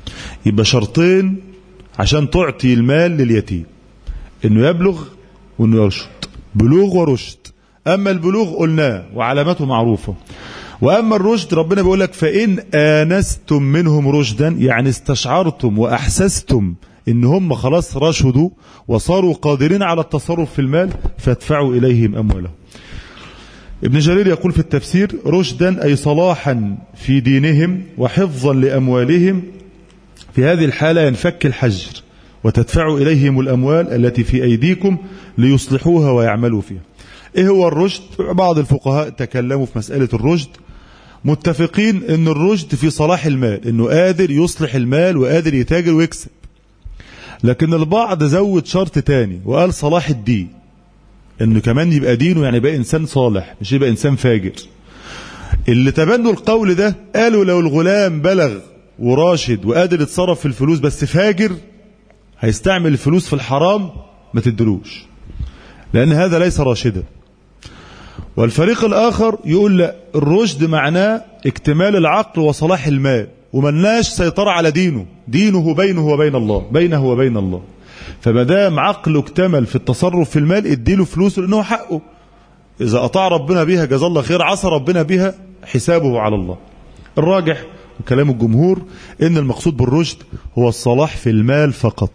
يبقى شرطين عشان تعطي المال لليتيم، انه يبلغ وانه يرشد، بلوغ ورشد. اما البلوغ قلناه وعلامته معروفة، واما الرشد ربنا بيقول لك فإن آنستم منهم رشدا، يعني استشعرتم واحسستم ان هم خلاص رشدوا وصاروا قادرين على التصرف في المال فادفعوا اليهم اموالهم. ابن جرير يقول في التفسير رشدا أي صلاحا في دينهم وحفظا لأموالهم، في هذه الحالة ينفك الحجر وتدفعوا إليهم الأموال التي في أيديكم ليصلحوها ويعملوا فيها. إيه هو الرشد؟ بعض الفقهاء تكلموا في مسألة الرشد، متفقين أن الرشد في صلاح المال، أنه قادر يصلح المال وقادر يتاجر ويكسب. لكن البعض زود شرط تاني وقال صلاح الدين، انه كمان يبقى دينه يعني يبقى انسان صالح مش يبقى انسان فاجر. اللي تبنوا القول ده قالوا لو الغلام بلغ وراشد وقادر يتصرف في الفلوس بس فاجر، هيستعمل الفلوس في الحرام ما تدلوش، لان هذا ليس راشدا. والفريق الاخر يقول لا، الرشد معناه اكتمال العقل وصلاح المال، وملناش سيطرة على دينه، دينه بينه وبين الله، بينه وبين الله. فما دام عقله اكتمل في التصرف في المال اديله فلوسه لانه حقه، اذا اطاع ربنا بها جزاه الله خير، عصى ربنا بها حسابه على الله. الراجح وكلام الجمهور ان المقصود بالرشد هو الصلاح في المال فقط،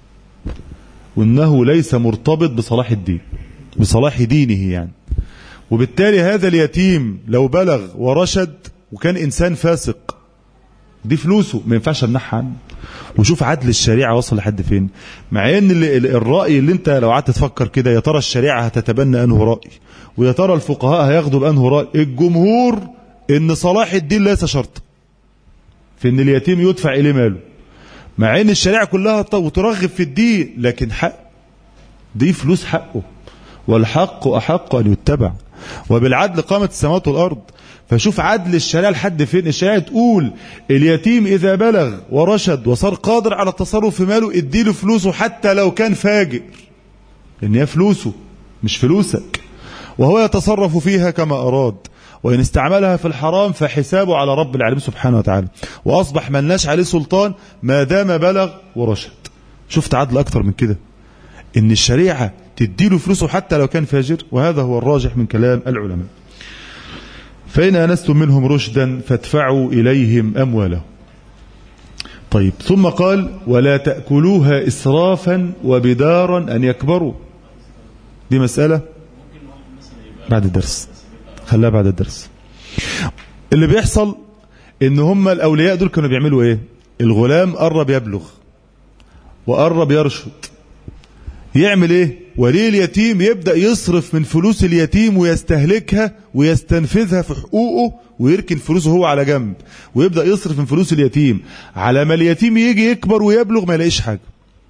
وانه ليس مرتبط بصلاح الدين، بصلاح دينه يعني. وبالتالي هذا اليتيم لو بلغ ورشد وكان انسان فاسق، دي فلوسه ما ينفعش امنعها عنه. وشوف عدل الشريعة وصل لحد فين، مع ان الرأي اللي انت لو قعدت تفكر كده يا ترى الشريعة هتتبنى انه رأي ويا ترى الفقهاء هياخدوا بانه رأي، الجمهور ان صلاح الدين ليس شرط في ان اليتيم يدفع اليه ماله، مع ان الشريعة كلها ترغب في الدين، لكن حق دي فلوس حقه، والحق احق ان يتبع، وبالعدل قامت السماوات والارض. فشوف عدل الشريعة لحد فين. الشريعة تقول اليتيم إذا بلغ ورشد وصار قادر على التصرف في ماله اديله فلوسه حتى لو كان فاجر، لأن هي فلوسه مش فلوسك، وهو يتصرف فيها كما أراد، وإن استعملها في الحرام فحسابه على رب العالمين سبحانه وتعالى، وأصبح ملناش عليه سلطان ما دام بلغ ورشد. شفت عدل أكتر من كده، إن الشريعة تديله فلوسه حتى لو كان فاجر، وهذا هو الراجح من كلام العلماء. فإن آنستم منهم رشدا فادفعوا إليهم أموالهم. طيب، ثم قال ولا تأكلوها إسرافا وبدارا أن يكبروا. دي مسألة بعد الدرس، خليها بعد الدرس. اللي بيحصل إن هم الأولياء دول كانوا بيعملوا إيه؟ الغلام قرب يبلغ وقرب يرشد، يعمل ايه؟ ولي اليتيم يبدأ يصرف من فلوس اليتيم ويستهلكها ويستنفذها في حقوقه ويركن فلوسه هو على جنب، ويبدأ يصرف من فلوس اليتيم على ما اليتيم يجي يكبر ويبلغ ما يلاقيش حاجة.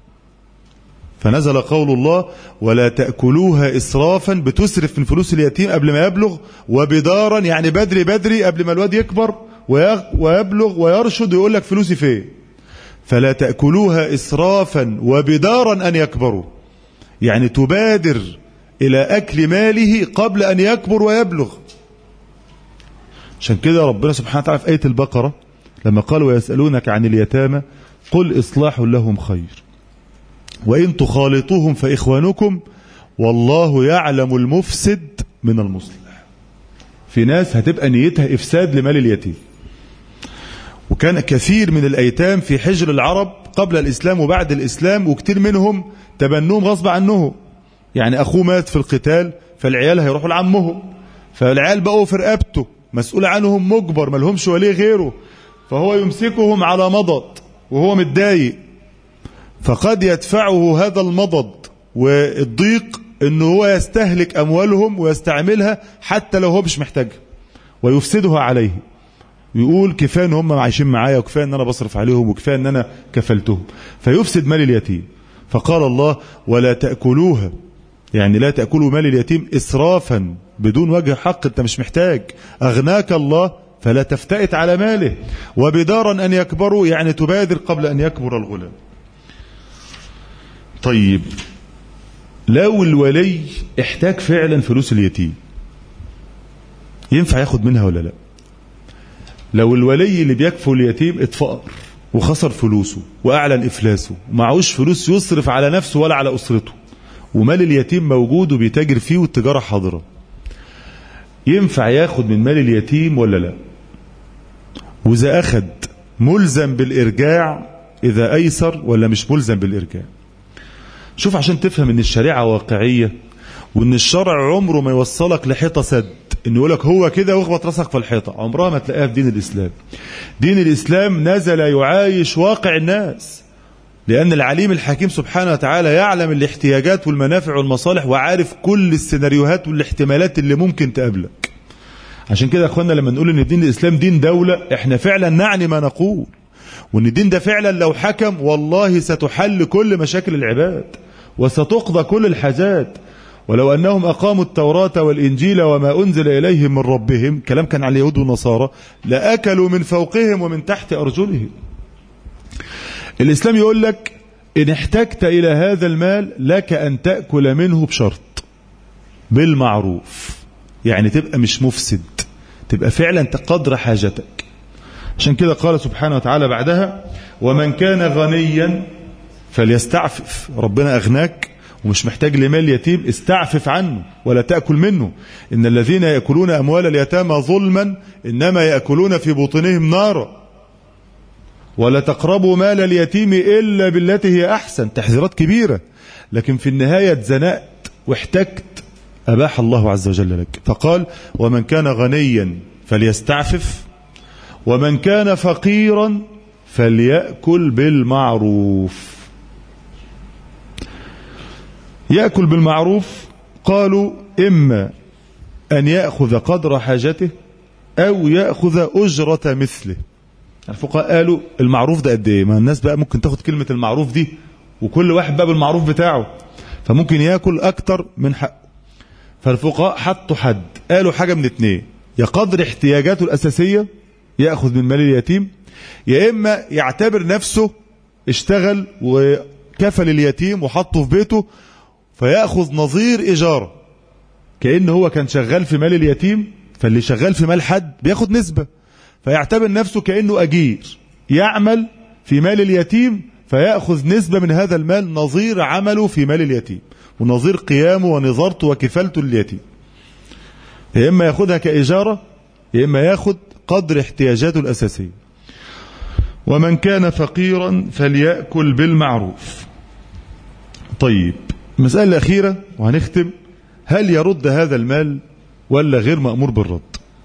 فنزل قول الله ولا تأكلوها إسرافا، بتسرف من فلوس اليتيم قبل ما يبلغ، وبدارا يعني بدري بدري قبل ما الواد يكبر ويبلغ ويرشد ويقول لك فلوسي فين. فلا تأكلوها إسرافا وبدارا أن يكبروا، يعني تبادر إلى أكل ماله قبل أن يكبر ويبلغ. عشان كده ربنا سبحانه وتعالى في آية البقرة لما قال ويسألونك عن اليتامى قل إصلاح لهم خير وإن تخالطوهم فإخوانكم والله يعلم المفسد من المصلح. في ناس هتبقى نيتها إفساد لمال اليتيم، وكان كثير من الأيتام في حجر العرب قبل الإسلام وبعد الإسلام، وكثير منهم تبنوهم غصب عنهم، يعني أخوه مات في القتال فالعيال هيروحوا لعمهم، فالعيال بقوا في رقبته مسؤول عنهم مجبر، ما لهمش ولي غيره، فهو يمسكهم على مضض وهو متضايق، فقد يدفعه هذا المضض والضيق انه هو يستهلك أموالهم ويستعملها حتى لو هو مش محتاجها ويفسدها عليه، ويقول كفايه ان هم عايشين معايا وكفايه ان انا بصرف عليهم وكفايه ان انا كفلتهم، فيفسد مال اليتيم. فقال الله ولا تأكلوها، يعني لا تأكلوا مال اليتيم إسرافا بدون وجه حق، انت مش محتاج، أغناك الله فلا تفتئت على ماله، وبدارا أن يكبروا يعني تبادر قبل أن يكبر الغلام. طيب، لو الولي احتاج فعلا فلوس اليتيم ينفع ياخد منها ولا لا؟ لو الولي اللي بيكفل اليتيم اتفقر وخسر فلوسه وأعلن إفلاسه ومعهوش فلوس يصرف على نفسه ولا على أسرته، ومال اليتيم موجود وبيتاجر فيه والتجارة حاضرة، ينفع ياخد من مال اليتيم ولا لا؟ وإذا أخد ملزم بالإرجاع إذا أيسر ولا مش ملزم بالإرجاع؟ شوف عشان تفهم إن الشريعة واقعية، وإن الشرع عمره ما يوصلك لحيطة سد إنه يقولك هو كده واخبط راسك في الحيطة، عمرها ما تلاقيها في دين الإسلام. دين الإسلام نزل يعايش واقع الناس، لأن العليم الحكيم سبحانه وتعالى يعلم الاحتياجات والمنافع والمصالح، وعارف كل السيناريوهات والاحتمالات اللي ممكن تقابلك. عشان كده يا أخوانا لما نقول إن دين الإسلام دين دولة، إحنا فعلا نعني ما نقول، وإن الدين ده فعلا لو حكم والله ستحل كل مشاكل العباد وستقضى كل الحاجات. ولو أنهم أقاموا التوراة والإنجيل وما أنزل إليهم من ربهم، كلام كان على اليهود والنصارى، لأكلوا من فوقهم ومن تحت أرجلهم. الإسلام يقول لك إن احتجت إلى هذا المال لك أن تأكل منه بشرط بالمعروف، يعني تبقى مش مفسد، تبقى فعلا تقدر حاجتك. عشان كده قال سبحانه وتعالى بعدها: ومن كان غنيا فليستعفف. ربنا أغناك ومش محتاج لمال يتيم، استعفف عنه ولا تأكل منه. إن الذين يأكلون أموال اليتامى ظلما إنما يأكلون في بطونهم نارا ولا تقربوا مال اليتيم إلا بالتي هي أحسن. تحذيرات كبيرة، لكن في النهاية اتزنقت واحتجت، أباح الله عز وجل لك، فقال: ومن كان غنيا فليستعفف ومن كان فقيرا فليأكل بالمعروف. يأكل بالمعروف قالوا إما أن يأخذ قدر حاجته أو يأخذ أجرة مثله. الفقهاء قالوا المعروف ده قد إيه؟ ما الناس بقى ممكن تاخد كلمة المعروف دي وكل واحد بقى بالمعروف بتاعه، فممكن يأكل أكتر من حقه. فالفقهاء حطوا حد، قالوا حاجة من اتنين: يا قدر احتياجاته الأساسية يأخذ من مال اليتيم، يا إما يعتبر نفسه اشتغل وكفل اليتيم وحطه في بيته فيأخذ نظير إجارة، كأنه هو كان شغال في مال اليتيم، فاللي شغال في مال حد بياخد نسبة، فيعتبر نفسه كأنه أجير يعمل في مال اليتيم فيأخذ نسبة من هذا المال نظير عمله في مال اليتيم ونظير قيامه ونظارته وكفالته لليتيم. يا إما ياخدها كإجارة يا إما ياخد قدر احتياجاته الأساسية. ومن كان فقيرا فليأكل بالمعروف. طيب، المسألة الأخيرة وهنختم: هل يرد هذا المال ولا غير مأمور بالرد؟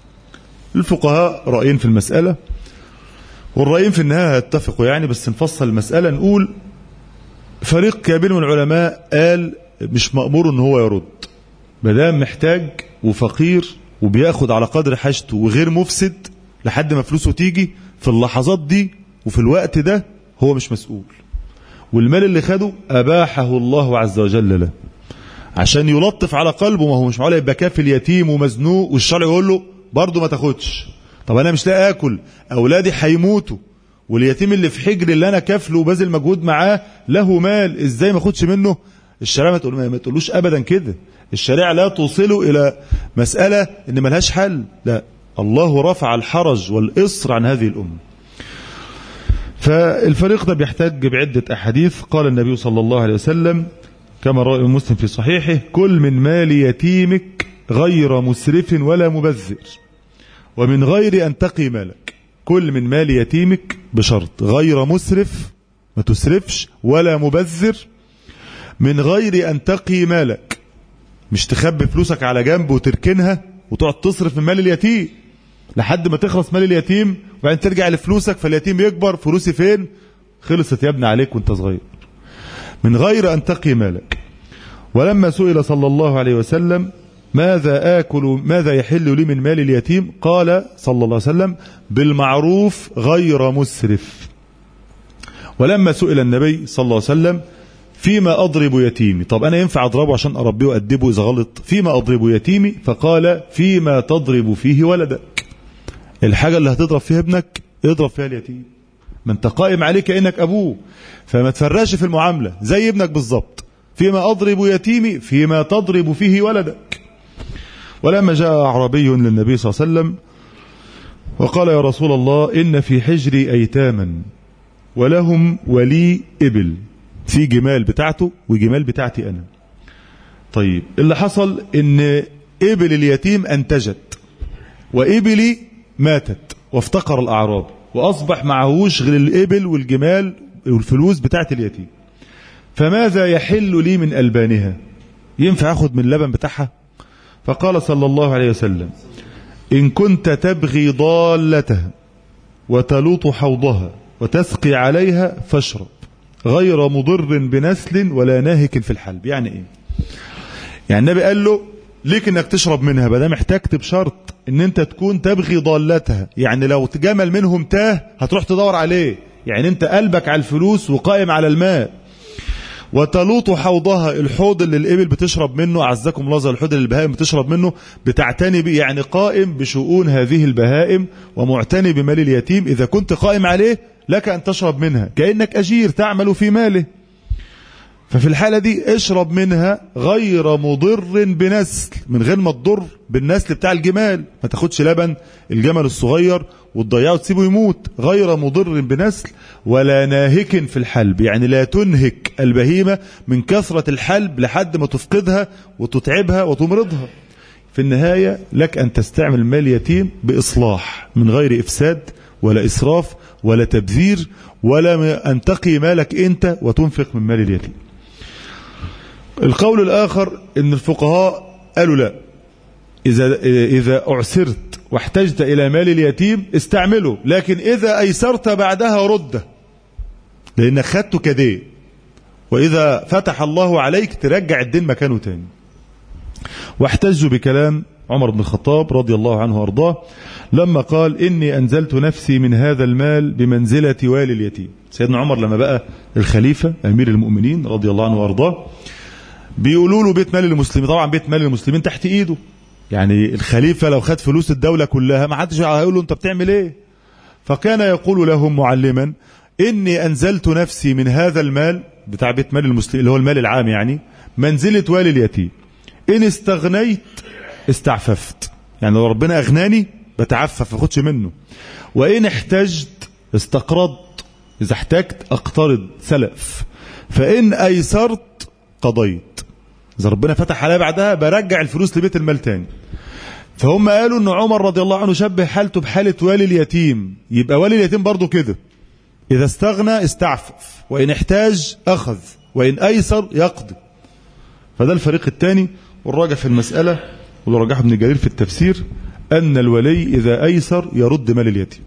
الفقهاء رأيين في المسألة، والرأيين في النهاية هيتفقوا يعني، بس نفصل المسألة. نقول فريق كبير من العلماء قال مش مأمور ان هو يرد، مادام محتاج وفقير وبياخد على قدر حاجته وغير مفسد لحد ما فلوسه تيجي في اللحظات دي وفي الوقت ده، هو مش مسؤول، والمال اللي خده أباحه الله عز وجل له عشان يلطف على قلبه. ما هو مش معقول يبقى كافل يتيم ومزنوق والشرع يقول له برضه ما تاخدش. طب انا مش لاقي اكل، اولادي هيموتوا، واليتيم اللي في حجر اللي انا كافله وبذل مجهود معاه له مال، ازاي ما اخدش منه؟ الشريعه ما تقول ما تقولوش ابدا كده. الشريعه لا توصله الى مساله ان ملهاش حل، لا، الله رفع الحرج والإصر عن هذه الامه. فالفريق ده بيحتج بعده احاديث. قال النبي صلى الله عليه وسلم كما روى مسلم في صحيحه: كل من مال يتيمك غير مسرف ولا مبذر ومن غير أن تقي مالك. كل من مال يتيمك بشرط غير مسرف، ما تسرفش، ولا مبذر، من غير أن تقي مالك، مش تخبي فلوسك على جنب وتركنها وتقعد تصرف من مال اليتيم لحد ما تخلص مال اليتيم وبعدين ترجع لفلوسك فاليتيم يكبر، فلوسي فين؟ خلصت يا ابني عليك وانت صغير. من غير أن تقي مالك. ولما سئل صلى الله عليه وسلم ماذا آكل ماذا يحل لي من مال اليتيم، قال صلى الله عليه وسلم: بالمعروف غير مسرف. ولما سئل النبي صلى الله عليه وسلم فيما أضرب يتيمي، طب أنا ينفع أضربه عشان أربيه وأدبه إذا غلط؟ فيما أضرب يتيمي، فقال: فيما تضرب فيه ولدك. الحاجة اللي هتضرب فيها ابنك اضرب فيها اليتيم، ما انت قائم عليه كأنك أبوه، فما تفرش في المعاملة زي ابنك بالظبط. فيما أضرب يتيمي فيما تضرب فيه ولدك. ولما جاء أعرابي للنبي صلى الله عليه وسلم وقال: يا رسول الله إن في حجري أيتاما ولهم ولي إبل، في جمال بتاعته وجمال بتاعتي أنا. طيب اللي حصل إن إبل اليتيم أنتجت وإبلي ماتت وافتقر الأعراب وأصبح معهوش غير الإبل والجمال والفلوس بتاعت اليتيم، فماذا يحل لي من ألبانها؟ ينفع أخذ من اللبن بتاعها؟ فقال صلى الله عليه وسلم: إن كنت تبغي ضالتها وتلوط حوضها وتسقي عليها فاشرب غير مضر بنسل ولا ناهك في الحلب. يعني إيه؟ يعني النبي قال له ليك انك تشرب منها، بدل محتاج بشرط ان انت تكون تبغي ضالتها، يعني لو جمل منهم تاه هتروح تدور عليه، يعني انت قلبك على الفلوس وقائم على الماء. وتلوط حوضها، الحوض اللي الإبل بتشرب منه، أعزكم الله، الحوض اللي البهائم بتشرب منه، بتعتني به، يعني قائم بشؤون هذه البهائم ومعتني بمال اليتيم. إذا كنت قائم عليه لك أن تشرب منها كأنك أجير تعمل في ماله، ففي الحالة دي اشرب منها غير مضر بنسل، من غير ما تضر بالنسل بتاع الجمال، ما تاخدش لبن الجمل الصغير وتضيعه وتسيبه يموت، غير مضر بنسل ولا ناهك في الحلب، يعني لا تنهك البهيمة من كثرة الحلب لحد ما تفقدها وتتعبها وتمرضها. في النهاية لك أن تستعمل مال يتيم بإصلاح من غير إفساد ولا إسراف ولا تبذير، ولا أن تقي مالك أنت وتنفق من مال اليتيم. القول الآخر ان الفقهاء قالوا لا، إذا, إذا أعسرت واحتجت إلى مال اليتيم استعمله، لكن إذا أيسرت بعدها رده، لأنك خدته كدين، وإذا فتح الله عليك ترجع الدين مكانه تاني. واحتجوا بكلام عمر بن الخطاب رضي الله عنه وأرضاه لما قال: إني أنزلت نفسي من هذا المال بمنزلة والي اليتيم. سيدنا عمر لما بقى الخليفة أمير المؤمنين رضي الله عنه وأرضاه، بيقولوا له بيت مال المسلمين، طبعا بيت مال المسلمين تحت ايده، يعني الخليفة لو خد فلوس الدولة كلها ما حدش هيقول له انت بتعمل ايه. فكان يقول لهم معلما: اني انزلت نفسي من هذا المال بتاع بيت مال المسلمين اللي هو المال العام، يعني منزلة والي اليتيم، ان استغنيت استعففت، يعني لو ربنا اغناني بتعفف ما اخدش منه، وان احتجت استقرضت، اذا احتجت اقترض سلف، فان ايسرت قضيت، إذا ربنا فتح عليها بعدها برجع الفلوس لبيت المال تاني. فهم قالوا ان عمر رضي الله عنه شبه حالته بحالة والي اليتيم، يبقى والي اليتيم برضو كده، إذا استغنى استعفف، وإن احتاج أخذ، وإن أيسر يقضي. فده الفريق الثاني. والراجح في المسألة واللي رجحه ابن جرير في التفسير أن الولي إذا أيسر يرد مال اليتيم،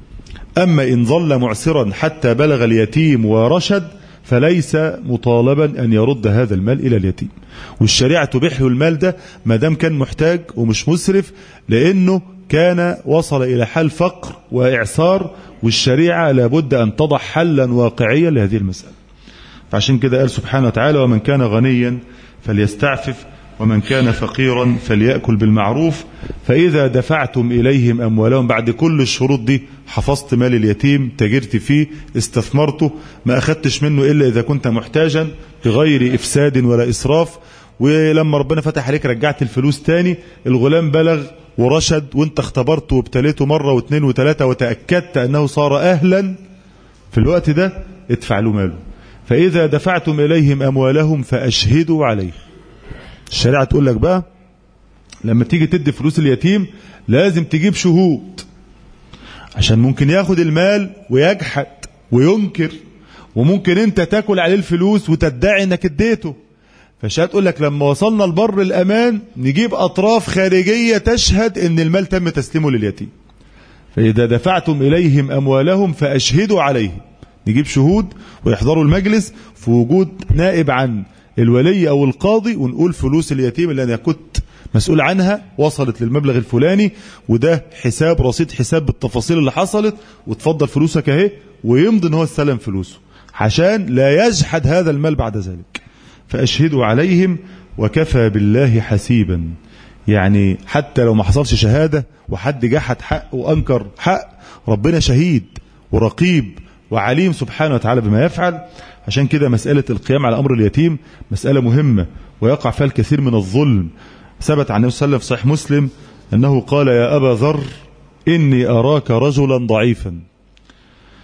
أما إن ظل معسرا حتى بلغ اليتيم ورشد فليس مطالبا أن يرد هذا المال إلى اليتيم. والشريعة تبيح له المال ده ما دام كان محتاج ومش مسرف، لأنه كان وصل إلى حال فقر وإعسار، والشريعة لابد أن تضع حلا واقعيا لهذه المسألة. فعشان كده قال سبحانه وتعالى: ومن كان غنيا فليستعفف ومن كان فقيرا فليأكل بالمعروف فإذا دفعتم إليهم أموالهم. بعد كل الشروط دي حفظت مال اليتيم، تجرت فيه، استثمرته، ما أخدتش منه إلا إذا كنت محتاجا بغير إفساد ولا إسراف، ولما ربنا فتح عليك رجعت الفلوس تاني، الغلام بلغ ورشد وانت اختبرته وابتليته مرة واثنين وثلاثة وتأكدت أنه صار أهلا، في الوقت ده ادفع له ماله. فإذا دفعتم إليهم أموالهم فأشهدوا عليه. الشريعة تقول لك بقى لما تيجي تدي فلوس اليتيم لازم تجيب شهود، عشان ممكن ياخد المال ويجحد وينكر، وممكن انت تاكل عليه الفلوس وتدعي انك اديته. فالشريعة تقول لك لما وصلنا لبر الأمان نجيب أطراف خارجية تشهد ان المال تم تسليمه لليتيم. فإذا دفعتم إليهم أموالهم فأشهدوا عليه، نجيب شهود ويحضروا المجلس في وجود نائب عن الولي أو القاضي، ونقول فلوس اليتيم اللي أنا كنت مسؤول عنها وصلت للمبلغ الفلاني، وده حساب رصيد حساب بالتفاصيل اللي حصلت، وتفضل فلوسك اهي، ويمضي ان هو استلم فلوسه عشان لا يجحد هذا المال بعد ذلك. فأشهدوا عليهم وكفى بالله حسيبا، يعني حتى لو ما حصلش شهادة وحد جحد حق وأنكر حق، ربنا شهيد ورقيب وعليم سبحانه وتعالى بما يفعل. عشان كده مسألة القيام على أمر اليتيم مسألة مهمة ويقع فيها الكثير من الظلم. ثبت عن النبي صلى الله عليه وسلم في صحيح مسلم أنه قال: يا أبا ذر إني أراك رجلا ضعيفا،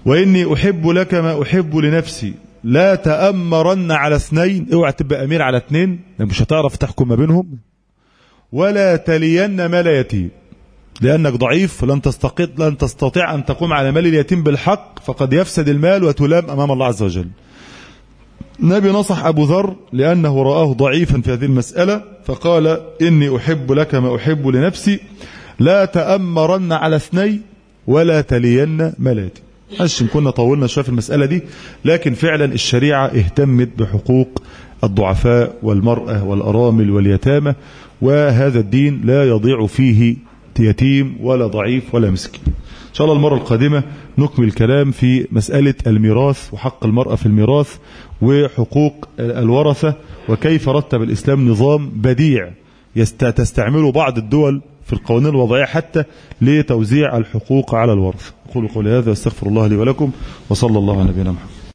وإني أحب لك ما أحب لنفسي لا تأمرن على اثنين، اوعى تبقى أمير على اثنين مش هتعرف تحكم ما بينهم، ولا تلين مال يتيم لأنك ضعيف لن تستطيع لن تستطيع أن تقوم على مال اليتيم بالحق، فقد يفسد المال وتلام أمام الله عز وجل. النبي نصح أبو ذر لأنه رآه ضعيفا في هذه المسألة، فقال إني أحب لك ما أحب لنفسي لا تأمرن على اثنين ولا تلين مال يتيم. عشان كنا طولنا شوية في المسألة دي، لكن فعلا الشريعة اهتمت بحقوق الضعفاء والمرأة والأرامل واليتامى، وهذا الدين لا يضيع فيه يتيم ولا ضعيف ولا مسكين. إن شاء الله المرة القادمة نكمل الكلام في مسألة الميراث وحق المرأة في الميراث وحقوق الورثة، وكيف رتب الإسلام نظام بديع تستعمله بعض الدول في القوانين الوضعية حتى لتوزيع الحقوق على الورثة. أقول قولي هذا واستغفر الله لي ولكم، وصلى الله على نبينا محمد.